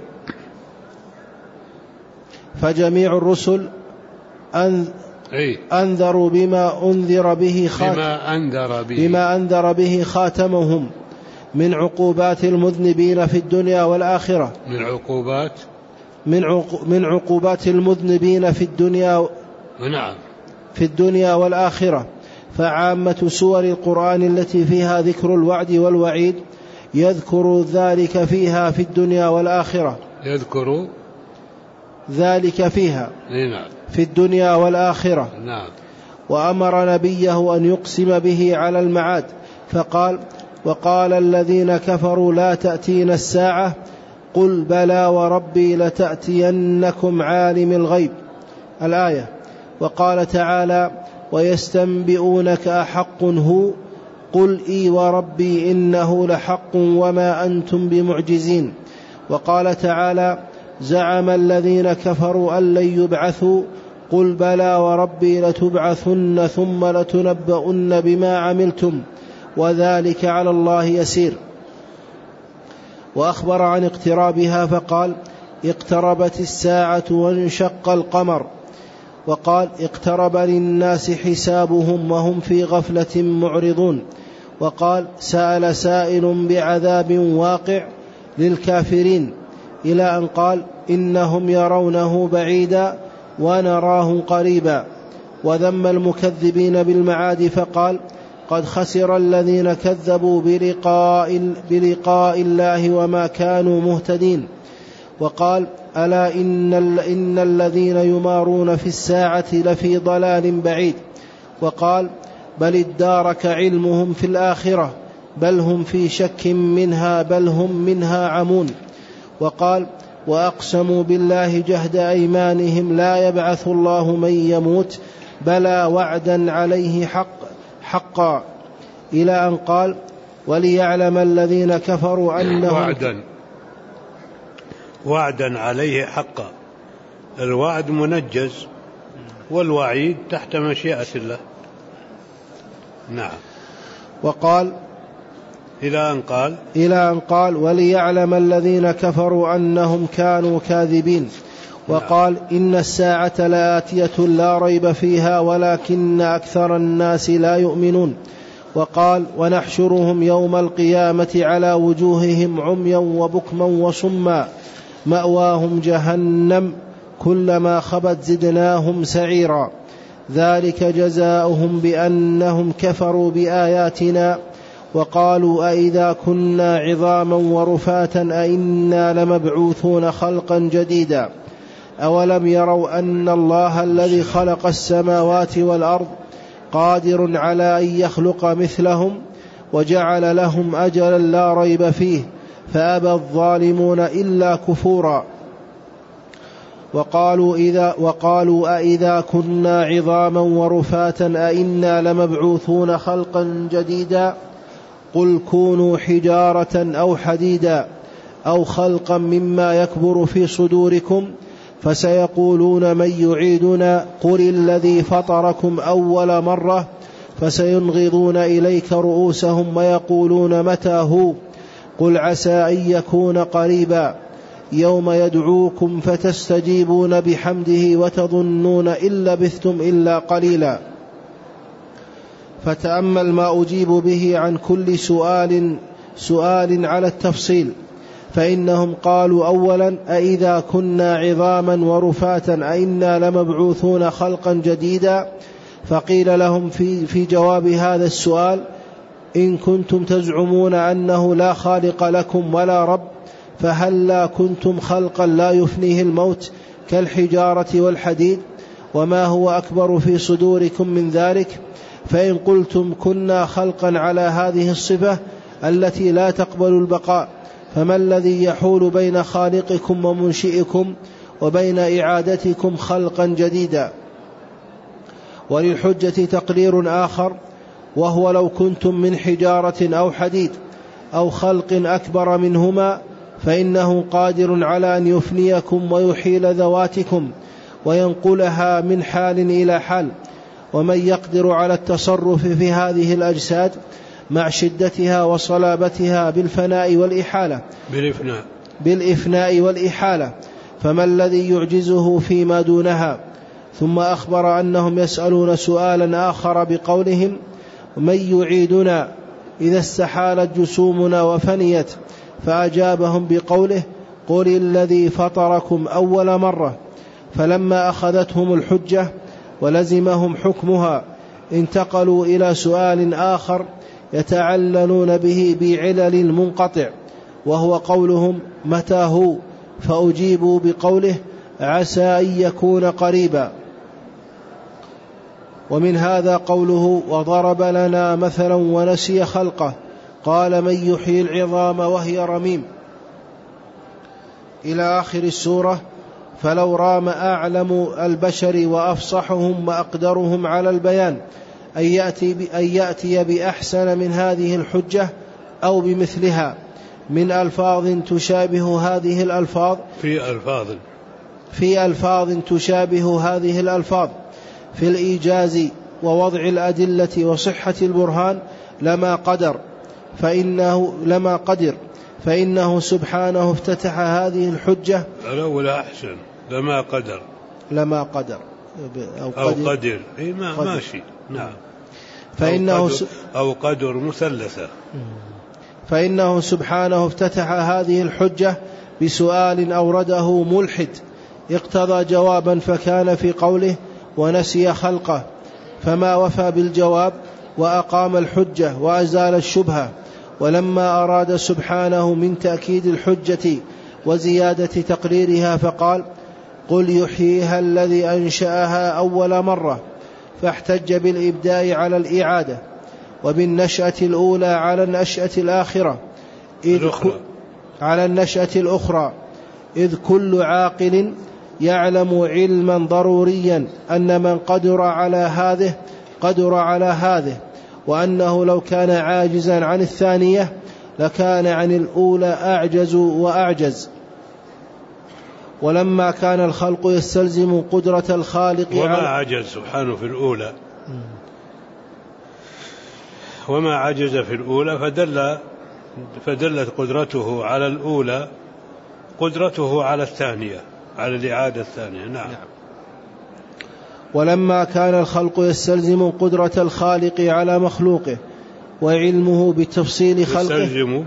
فجميع الرسل أن أنذروا بما أنذر به خاتم بما أنذر به, بما أنذر به خاتمهم من عقوبات المذنبين في الدنيا والآخرة من عقوبات من, عقو من عقوبات المذنبين في الدنيا نعم في الدنيا والآخرة. فعامة سور القرآن التي فيها ذكر الوعد والوعيد يذكر ذلك فيها في الدنيا والآخرة يذكر ذلك فيها نعم في الدنيا والآخرة. نعم. وأمر نبيه أن يقسم به على المعاد فقال: وقال الذين كفروا لا تأتينا الساعة قل بلى وربي لتأتينكم عالم الغيب، الآية. وقال تعالى: ويستنبئونك أحق هو قل إي وربي إنه لحق وما أنتم بمعجزين. وقال تعالى: زعم الذين كفروا أن لن يبعثوا قل بلى وربي لتبعثن ثم لتنبؤن بما عملتم وذلك على الله يسير. وأخبر عن اقترابها فقال: اقتربت الساعة وانشق القمر. وقال: اقترب للناس حسابهم وهم في غفلة معرضون. وقال: سأل سائل بعذاب واقع للكافرين، إلى أن قال: إنهم يرونه بعيدا ونراه قريبا. وذم المكذبين بالمعاد فقال: قد خسر الذين كذبوا بلقاء, بلقاء الله وما كانوا مهتدين. وقال: ألا إن, إن الذين يمارون في الساعة لفي ضلال بعيد. وقال: بل ادارك علمهم في الآخرة بل هم في شك منها بل هم منها عمون. وقال: وأقسموا بالله جهد أيمانهم لا يبعث الله من يموت بلى وعدا عليه حق حقا، إلى أن قال: وليعلم الذين كفروا أنهم وعدا وعدا عليه حقا. الوعد منجز والوعيد تحت مشيئة الله. نعم. وقال إلى أن قال إلى أن قال: وليعلم الذين كفروا أنهم كانوا كاذبين. وقال: إن الساعة لآتية لا ريب فيها ولكن أكثر الناس لا يؤمنون. وقال: ونحشرهم يوم القيامة على وجوههم عميا وبكما وصما مأواهم جهنم كلما خبت زدناهم سعيرا ذلك جزاؤهم بأنهم كفروا بآياتنا وقالوا أئذا كنا عظاما ورفاتا أئنا لمبعوثون خلقا جديدا أولم يروا أن الله الذي خلق السماوات والأرض قادر على أن يخلق مثلهم وجعل لهم أجلا لا ريب فيه فأبى الظالمون إلا كفورا. وقالوا, إذا وقالوا أئذا كنا عظاما ورفاتا أئنا لمبعوثون خلقا جديدا قل كونوا حجارة أو حديدا أو خلقا مما يكبر في صدوركم فسيقولون من يعيدنا قل الذي فطركم أول مرة فسينغضون إليك رؤوسهم ويقولون متى هو قل عسى أن يكون قريبا يوم يدعوكم فتستجيبون بحمده وتظنون إن لبثتم إلا قليلا. فتأمل ما أجيب به عن كل سؤال سؤال على التفصيل، فإنهم قالوا أولا أئذا كنا عظاما ورفاتا أئنا لمبعوثون خلقا جديدا، فقيل لهم في, في جواب هذا السؤال إن كنتم تزعمون أنه لا خالق لكم ولا رب فهل لا كنتم خلقا لا يفنيه الموت كالحجارة والحديد، وما هو أكبر في صدوركم من ذلك؟ فإن قلتم كنا خلقا على هذه الصفة التي لا تقبل البقاء فما الذي يحول بين خالقكم ومنشئكم وبين إعادتكم خلقا جديدا؟ وللحجة تقرير آخر، وهو لو كنتم من حجارة أو حديد أو خلق أكبر منهما فإنه قادر على أن يفنيكم ويحيل ذواتكم وينقلها من حال إلى حال، ومن يقدر على التصرف في هذه الأجساد مع شدتها وصلابتها بالفناء والإحالة بالإفناء, بالإفناء والإحالة فما الذي يعجزه فيما دونها؟ ثم أخبر أنهم يسألون سؤالا آخر بقولهم من يعيدنا إذا استحالت جسومنا وفنيت، فأجابهم بقوله قل الذي فطركم أول مرة. فلما أخذتهم الحجة ولزمهم حكمها انتقلوا إلى سؤال آخر يتعللون به بعلل منقطع، وهو قولهم متى هو، فأجيبوا بقوله عسى أن يكون قريبا. ومن هذا قوله وضرب لنا مثلا ونسي خلقه قال من يحيي العظام وهي رميم إلى آخر السورة. فلو رام أعلم البشر وأفصحهم وأقدرهم على البيان أن يأتي, أن يأتي بأحسن من هذه الحجة أو بمثلها من ألفاظ تشابه هذه الألفاظ في ألفاظ في ألفاظ تشابه هذه الألفاظ في الإيجاز ووضع الأدلة وصحة البرهان لما قدر فإنه لما قدر فإنه سبحانه افتتح هذه الحجة الأول أحسن لما قدر لما قدر أو قدر, أو قدر. إيه ما قدر. ماشي نعم فإنه أو قدر, أو قدر مثلثة. فإنه سبحانه افتتح هذه الحجة بسؤال أورده ملحد اقتضى جوابا فكان في قوله ونسي خلقه، فما وفى بالجواب وأقام الحجة وأزال الشبهة. ولما أراد سبحانه من تأكيد الحجة وزيادة تقريرها فقال قل يحييها الذي أنشأها أول مرة، فاحتج بالإبداء على الإعادة وبالنشأة الأولى على النشأة الآخرة إذ على النشأة الأخرى إذ كل عاقل يعلم علما ضروريا أن من قدر على هذه قدر على هذه، وأنه لو كان عاجزا عن الثانية لكان عن الأولى أعجز وأعجز. ولما كان الخلق يستلزم قدرة الخالق وما عجز سبحانه في الأولى وما عجز في الأولى فدل فدلت قدرته على الأولى قدرته على الثانية على الإعادة الثانية. نعم. ولما كان الخلق يستلزم قدرة الخالق على مخلوقه وعلمه بتفصيل خلقه يستلزم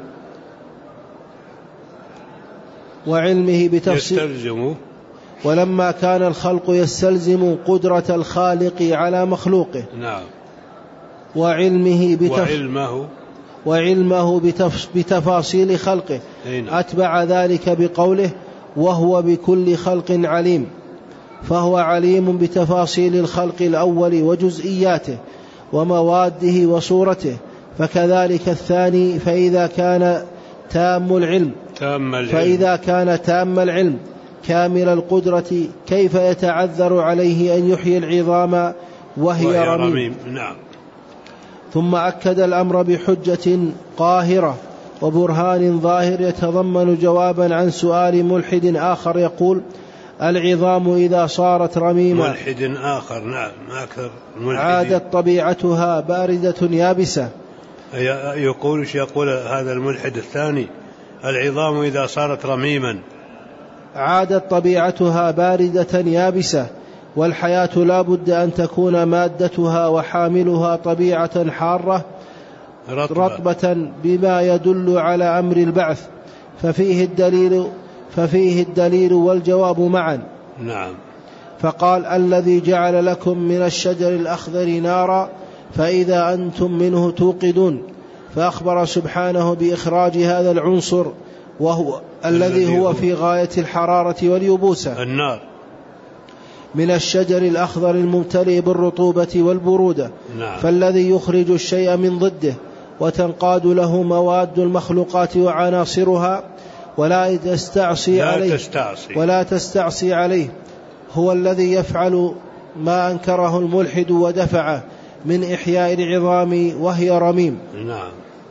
وعلمه بتفصيل يستلزم ولما كان الخلق يستلزم قدرة الخالق على مخلوقه نعم وعلمه بتف... وعلمه وعلمه بتف... بتفاصيل خلقه أتبع ذلك بقوله وهو بكل خلق عليم، فهو عليم بتفاصيل الخلق الأول وجزئياته ومواده وصورته، فكذلك الثاني فإذا كان تام العلم تام العلم فإذا كان تام العلم كامل القدرة كيف يتعذر عليه أن يحيي العظام وهي, وهي رميم, رميم. نعم. ثم أكد الأمر بحجة قاهرة وبرهان ظاهر يتضمن جوابا عن سؤال ملحد آخر يقول العظام إذا صارت رميما ملحد آخر نعم أكثر عادت طبيعتها باردة يابسة. يقول يقول هذا الملحد الثاني العظام إذا صارت رميما عادت طبيعتها باردة يابسة والحياة لا بد أن تكون مادتها وحاملها طبيعة حارة رطبة, رطبة بما يدل على أمر البعث ففيه الدليل ففيه الدليل والجواب معا. نعم. فقال الذي جعل لكم من الشجر الأخضر نارا فإذا أنتم منه توقدون فأخبر سبحانه بإخراج هذا العنصر وهو الذي هو في غاية الحرارة واليبوسة النار من الشجر الأخضر الممتلئ بالرطوبة والبرودة. نعم. فالذي يخرج الشيء من ضده وتنقاد له مواد المخلوقات وعناصرها ولا تستعصي لا عليه تستعصي. ولا تستعصي عليه هو الذي يفعل ما أنكره الملحد ودفعه من إحياء العظام وهي رميم. نعم.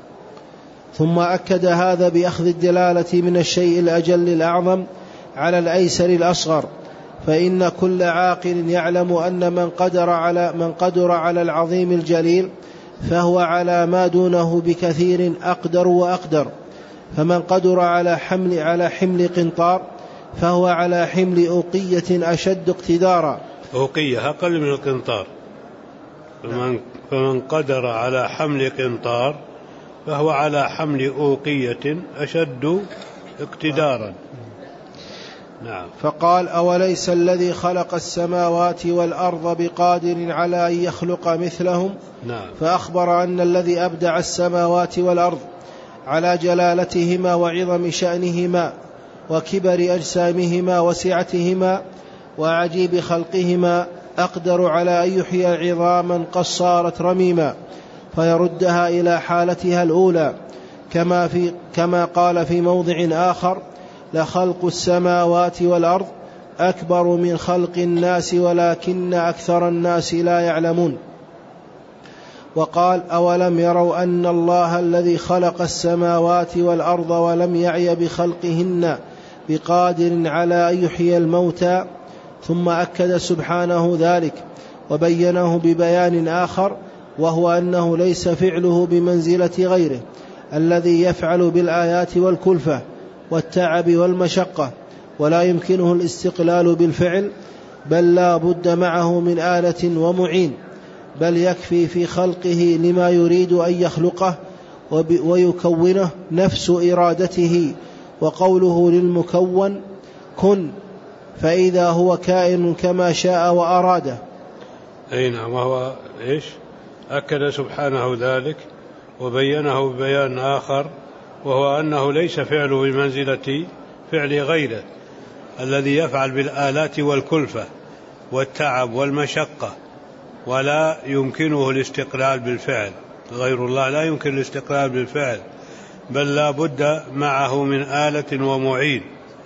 ثم أكد هذا بأخذ الدلالة من الشيء الأجل الأعظم على الأيسر الأصغر فإن كل عاقل يعلم أن من قدر على من قدر على العظيم الجليل فهو على ما دونه بكثير أقدر وأقدر فمن قدر على حمل على حمل قنطار فهو على حمل أوقية أشد اقتدارا. أوقية أقل من القنطار فمن, فمن قدر على حمل قنطار فهو على حمل أوقية أشد اقتدارا. نعم. فقال أوليس الذي خلق السماوات والأرض بقادر على أن يخلق مثلهم. نعم. فأخبر أن الذي أبدع السماوات والأرض على جلالتهما وعظم شأنهما وكبر أجسامهما وسعتهما وعجيب خلقهما أقدر على أن يحيي عظاما قد صارت رميما فيردها إلى حالتها الأولى كما, في كما قال في موضع آخر لخلق السماوات والأرض أكبر من خلق الناس ولكن أكثر الناس لا يعلمون. وقال أولم يروا أن الله الذي خلق السماوات والأرض ولم يعي بخلقهن بقادر على أن يحيي الموتى. ثم أكد سبحانه ذلك وبينه ببيان آخر وهو أنه ليس فعله بمنزلة غيره الذي يفعل بالآيات والكلفة والتعب والمشقة ولا يمكنه الاستقلال بالفعل بل لا بد معه من آلة ومعين بل يكفي في خلقه لما يريد أن يخلقه ويكونه نفس إرادته. وقوله للمكون كن فإذا هو كائن كما شاء وأراده. أي نعم. وهو إيش أكد سبحانه ذلك وبينه ببيان آخر وهو أنه ليس فعله بمنزلة فعل غيره الذي يفعل بالآلات والكلفة والتعب والمشقة ولا يمكنه الاستقلال بالفعل. غير الله لا يمكن الاستقلال بالفعل بل لا بد معه من آلة ومعين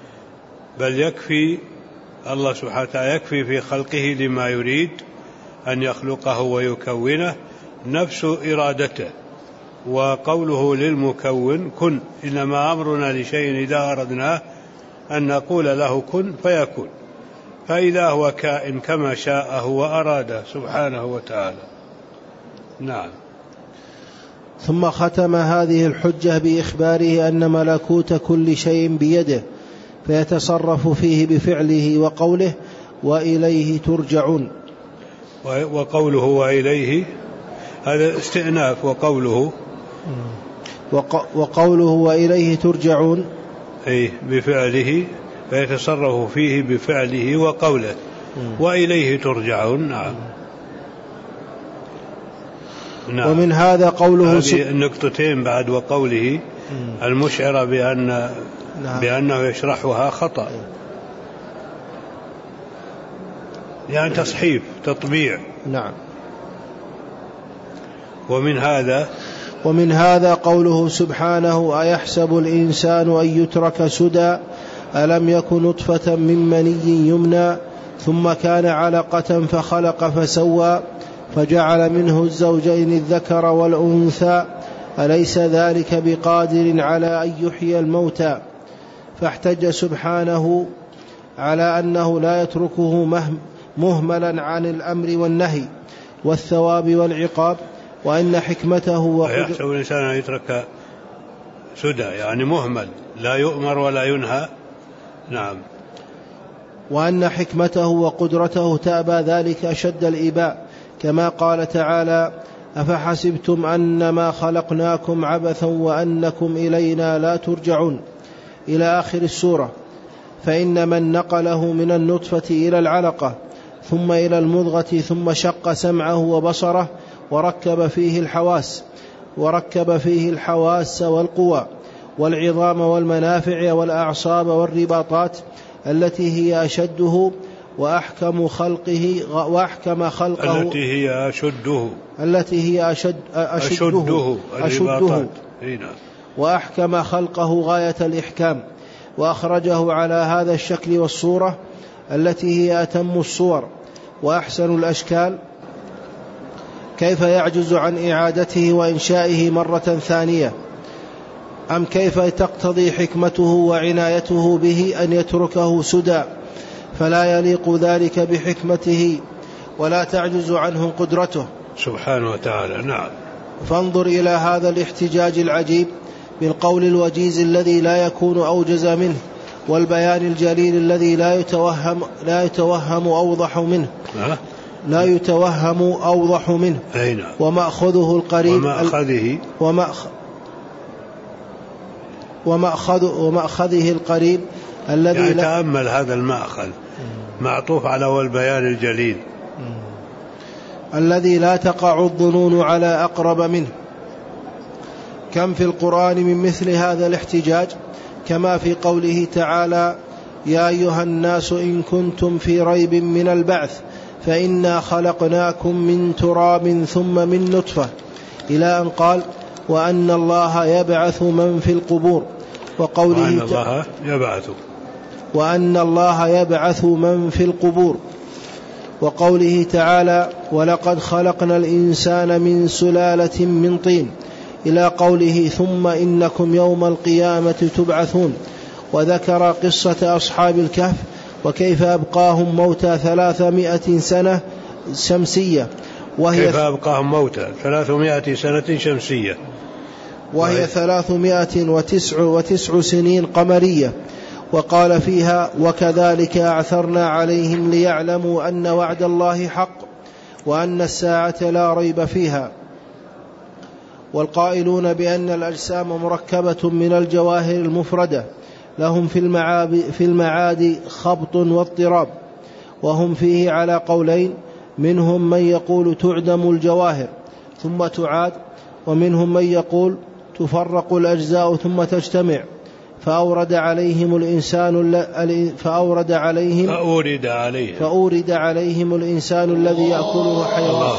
بل يكفي الله سبحانه وتعالى يكفي في خلقه لما يريد أن يخلقه ويكونه نفس إرادته. وقوله للمكون كن إنما أمرنا لشيء إذا أردناه أن نقول له كن فيكون فإذا هو كائن كما شاءه وأراده سبحانه وتعالى. نعم. ثم ختم هذه الحجة بإخباره أن ملكوت كل شيء بيده فيتصرف فيه بفعله وقوله وإليه ترجعون. وقوله وإليه هذا استئناف وقوله وقوله وإليه ترجعون أي بفعله فيتصرف فيه بفعله وقوله وإليه ترجعون. نعم. نعم. ومن هذا قوله هذه النقطتين بعد وقوله المشعرة بأن نعم. بأنه يشرحها خطأ يعني تصحيف تطبيع. نعم. ومن هذا ومن هذا قوله سبحانه: أيحسب الإنسان أن يترك سدى ألم يكن نطفة من مني يمنى ثم كان علقة فخلق فسوى فجعل منه الزوجين الذكر والأنثى أليس ذلك بقادر على أن يحيي الموتى. فاحتج سبحانه على أنه لا يتركه مهملا عن الأمر والنهي والثواب والعقاب، وأن حكمته وقدرته. يحسب الإنسان أن يترك سدى يعني مهمل لا يؤمر ولا ينهى. نعم. وأن حكمته وقدرته تأبى ذلك أشد الإباء، كما قال تعالى: أفحسبتم أنما خلقناكم عبثا وأنكم إلينا لا ترجعون، إلى آخر السورة. فإن من نقله من النطفة إلى العلقة ثم إلى المضغة ثم شق سمعه وبصره وركب فيه الحواس وركب فيه الحواس والقوى والعظام والمنافع والأعصاب والرباطات التي هي أشده وأحكم خلقه وأحكم خلقه التي هي أشده التي هي أشد أشده, أشده, أشده وأحكم خلقه غاية الإحكام، وأخرجه على هذا الشكل والصورة التي هي أتم الصور وأحسن الأشكال. كيف يعجز عن إعادته وإنشائه مرة ثانية؟ أم كيف تقتضي حكمته وعنايته به أن يتركه سدى؟ فلا يليق ذلك بحكمته ولا تعجز عنه قدرته سبحانه وتعالى. نعم. فانظر إلى هذا الاحتجاج العجيب بالقول الوجيز الذي لا يكون أوجز منه، والبيان الجليل الذي لا يتوهم لا يتوهم أوضح منه لا يتوهم أوضح منه ومأخذه القريب ومأخذه ومأخ ومأخذ ومأخذه القريب الذي يعني تأمل هذا المأخذ معطوف على والبيان الجليل الذي لا تقع الظنون على أقرب منه. كم في القرآن من مثل هذا الاحتجاج، كما في قوله تعالى: يا أيها الناس إن كنتم في ريب من البعث فإنا خلقناكم من تراب ثم من نطفة، إلى أن قال: وأن الله يبعث من في القبور، وقوله وأن الله يبعث وأن الله يبعث من في القبور، وقوله تعالى: ولقد خلقنا الإنسان من سلالة من طين، إلى قوله: ثم إنكم يوم القيامة تبعثون. وذكر قصة أصحاب الكهف وكيف أبقاهم موتى ثلاثمائة سنة شمسية، وهي كيف أبقاهم موتى ثلاثمائة سنة شمسية، وهي ثلاثمائة وتسع, وتسع سنين قمرية. وقال فيها: وكذلك أعثرنا عليهم ليعلموا أن وعد الله حق وأن الساعة لا ريب فيها. والقائلون بأن الأجسام مركبة من الجواهر المفردة لهم في المعاد خبط واضطراب، وهم فيه على قولين: منهم من يقول تعدم الجواهر ثم تعاد، ومنهم من يقول تفرق الأجزاء ثم تجتمع. فأورد عليهم الإنسان فأورد عليهم فأورد عليهم فأورد عليهم الإنسان الذي يأكله حيوان.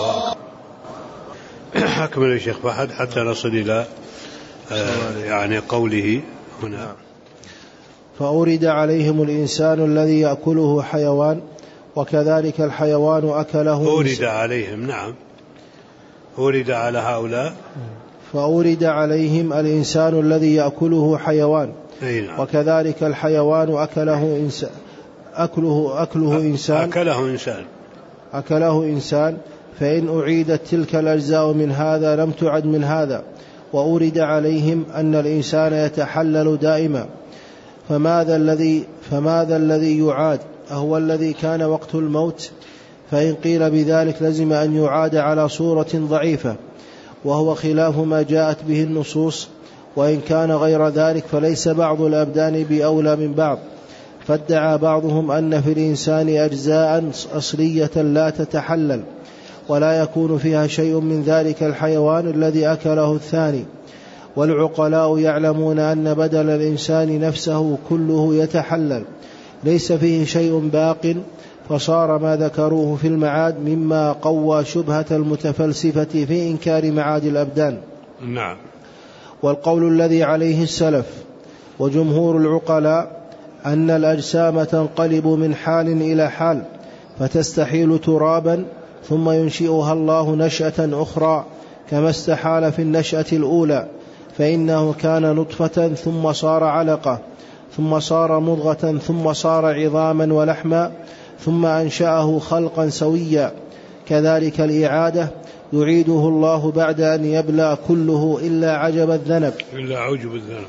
أكمل يا شيخ فهد حتى نصل إلى آه يعني قوله هنا: فأورد عليهم الإنسان الذي يأكله حيوان وكذلك الحيوان أكله. أورد عليهم. نعم. أورد على هؤلاء. فأورد عليهم الإنسان الذي يأكله حيوان نعم. وكذلك الحيوان أكله إنسان أكله أكله إنسان أكله إنسان أكله إنسان فإن أعيدت تلك الأجزاء من هذا لم تعد من هذا. وأورد عليهم أن الإنسان يتحلل دائما، فماذا الذي فماذا الذي يعاد؟ أهو الذي كان وقت الموت؟ فإن قيل بذلك لزم أن يعاد على صورة ضعيفة، وهو خلاف ما جاءت به النصوص. وإن كان غير ذلك فليس بعض الأبدان بأولى من بعض. فادعى بعضهم أن في الإنسان أجزاء أصلية لا تتحلل ولا يكون فيها شيء من ذلك الحيوان الذي أكله الثاني. والعقلاء يعلمون أن بدل الإنسان نفسه كله يتحلل ليس فيه شيء باق، فصار ما ذكروه في المعاد مما قوى شبهة المتفلسفة في إنكار معاد الأبدان. نعم. والقول الذي عليه السلف وجمهور العقلاء أن الأجسام تنقلب من حال إلى حال فتستحيل ترابا ثم ينشئها الله نشأة أخرى كما استحال في النشأة الأولى، فإنه كان نطفة ثم صار علقة ثم صار مضغة ثم صار عظاما ولحما ثم أنشأه خلقا سويا. كذلك الإعادة يعيده الله بعد أن يبلى كله إلا عجب الذنب إلا عجب الذنب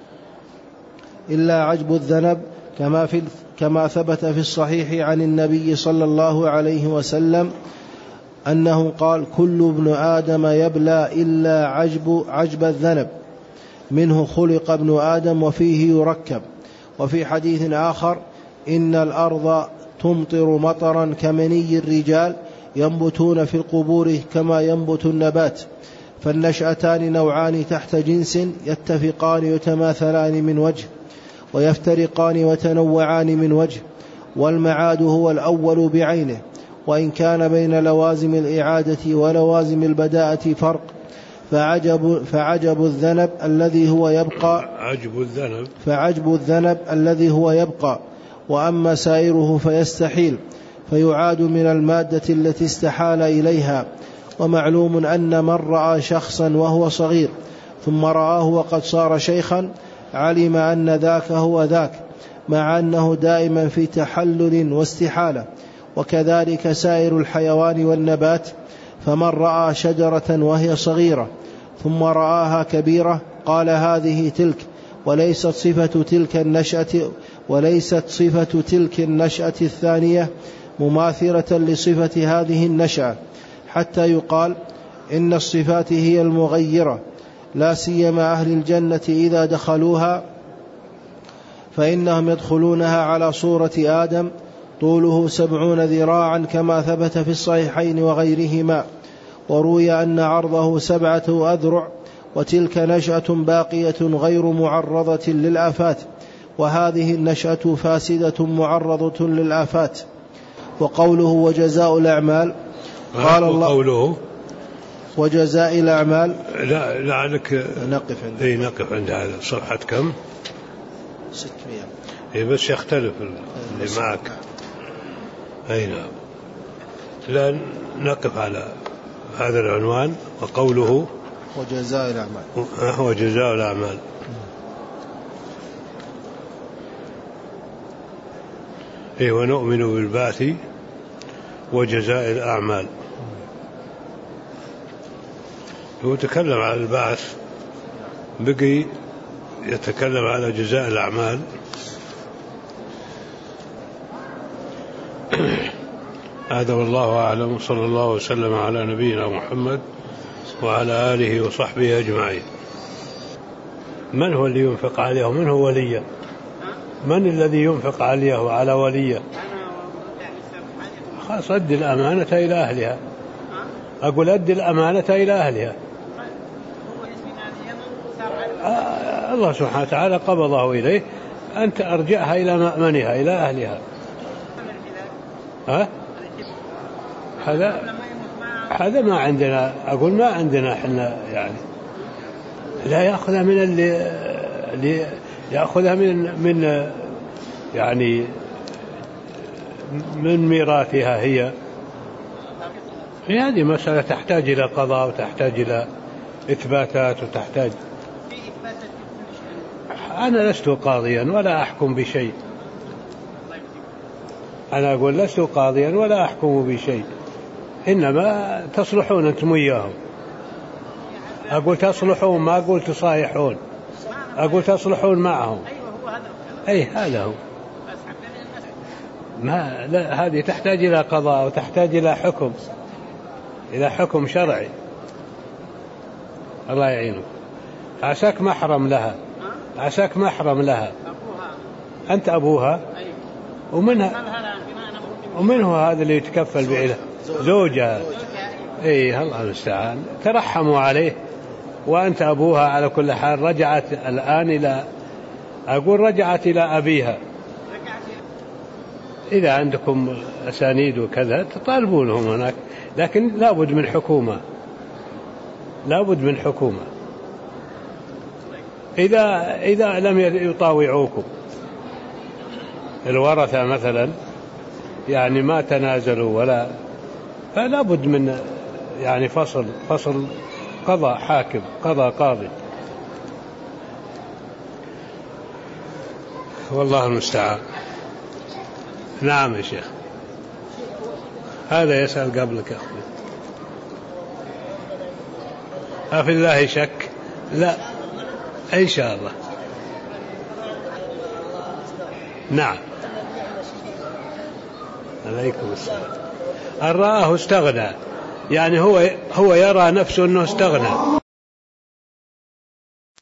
إلا عجب الذنب كما, في كما ثبت في الصحيح عن النبي صلى الله عليه وسلم أنه قال: كل ابن آدم يبلى إلا عجب, عجب الذنب، منه خلق ابن آدم وفيه يركب. وفي حديث آخر: إن الأرض تمطر مطرا كمني الرجال ينبتون في القبور كما ينبت النبات، فالنشأتان نوعان تحت جنس يتفقان يتماثلان من وجه ويفترقان وتنوعان من وجه، والمعاد هو الأول بعينه، وإن كان بين لوازم الإعادة ولوازم البداءة فرق، فعجب, فعجب الذنب الذي هو يبقى عجب الذنب فعجب الذنب الذي هو يبقى، وأما سائره فيستحيل فيعاد من المادة التي استحال إليها. ومعلوم أن من رأى شخصا وهو صغير ثم رآه وقد صار شيخا علم أن ذاك هو ذاك، مع أنه دائما في تحلل واستحالة. وكذلك سائر الحيوان والنبات، فمن رأى شجرة وهي صغيرة ثم رآها كبيرة قال هذه تلك، وليست صفة تلك النشأة وليست صفة تلك النشأة الثانية مماثلة لصفة هذه النشأة، حتى يقال إن الصفات هي المغيرة، لا سيما أهل الجنة إذا دخلوها فإنهم يدخلونها على صورة آدم طوله سبعون ذراعا كما ثبت في الصحيحين وغيرهما. وروي أن عرضه سبعة أذرع، وتلك نشأة باقية غير معرضة للآفات، وهذه النشأة فاسدة معرضة للآفات. وقوله وجزاء الأعمال، قال الله قوله وجزاء الأعمال، لا لعلك نقف عند اي نقف عند هذا صفحة كم؟ ستمائة. اي بس يختلف اللي معك. اي نعم. لا نقف على هذا العنوان. وقوله وجزاء الأعمال وجزاء الأعمال. إيه ونؤمن بالبعث وجزاء الأعمال. هو تكلم على البعث، بقي يتكلم على جزاء الأعمال. هذا والله أعلم، صلى الله وسلم على نبينا محمد وعلى آله وصحبه أجمعين. من هو اللي ينفق عليه ومن هو وليه؟ من الذي ينفق عليه وعلى وليه؟ خلاص أدي الأمانة إلى أهلها. أقول أدي الأمانة إلى أهلها. آه الله سبحانه وتعالى قبضه إليه، أنت أرجعها إلى مأمنها إلى أهلها. ها؟ هذا هذا ما عندنا، أقول ما عندنا إحنا يعني لا يأخذها من اللي, اللي يأخذها من من يعني من ميراثها هي. هي هذه مسألة تحتاج إلى قضاء وتحتاج إلى إثباتات وتحتاج. أنا لست قاضيا ولا أحكم بشيء. أنا أقول لست قاضيا ولا أحكم بشيء، إنما تصلحون أنتم وياهم. أقول تصلحون، ما أقول تصايحون، أقول تصلحون معهم. أي هذا هو. ما لا، هذه تحتاج إلى قضاء وتحتاج إلى حكم، إلى حكم شرعي. الله يعينك. عساك محرم لها، عساك محرم لها، أنت أبوها، ومنها ومنه هذا اللي يتكفل بعله زوجها. إيه الله المستعان. ترحموا عليه وأنت أبوها. على كل حال رجعت الآن إلى، أقول رجعت إلى أبيها. إذا عندكم أسانيد وكذا تطالبونهم هناك، لكن لابد من حكومة، لابد من حكومة. إذا إذا لم يطاوعوكم الورثة مثلا، يعني ما تنازلوا ولا، فلا بد من يعني فصل فصل قضاء حاكم، قضاء قاضي، والله المستعان. نعم يا شيخ، هذا يسأل قبلك يا أخوي. أفي الله شك؟ لا إن شاء الله. نعم. عليكم السلام. أن رآه استغنى، يعني هو هو يرى نفسه أنه استغنى.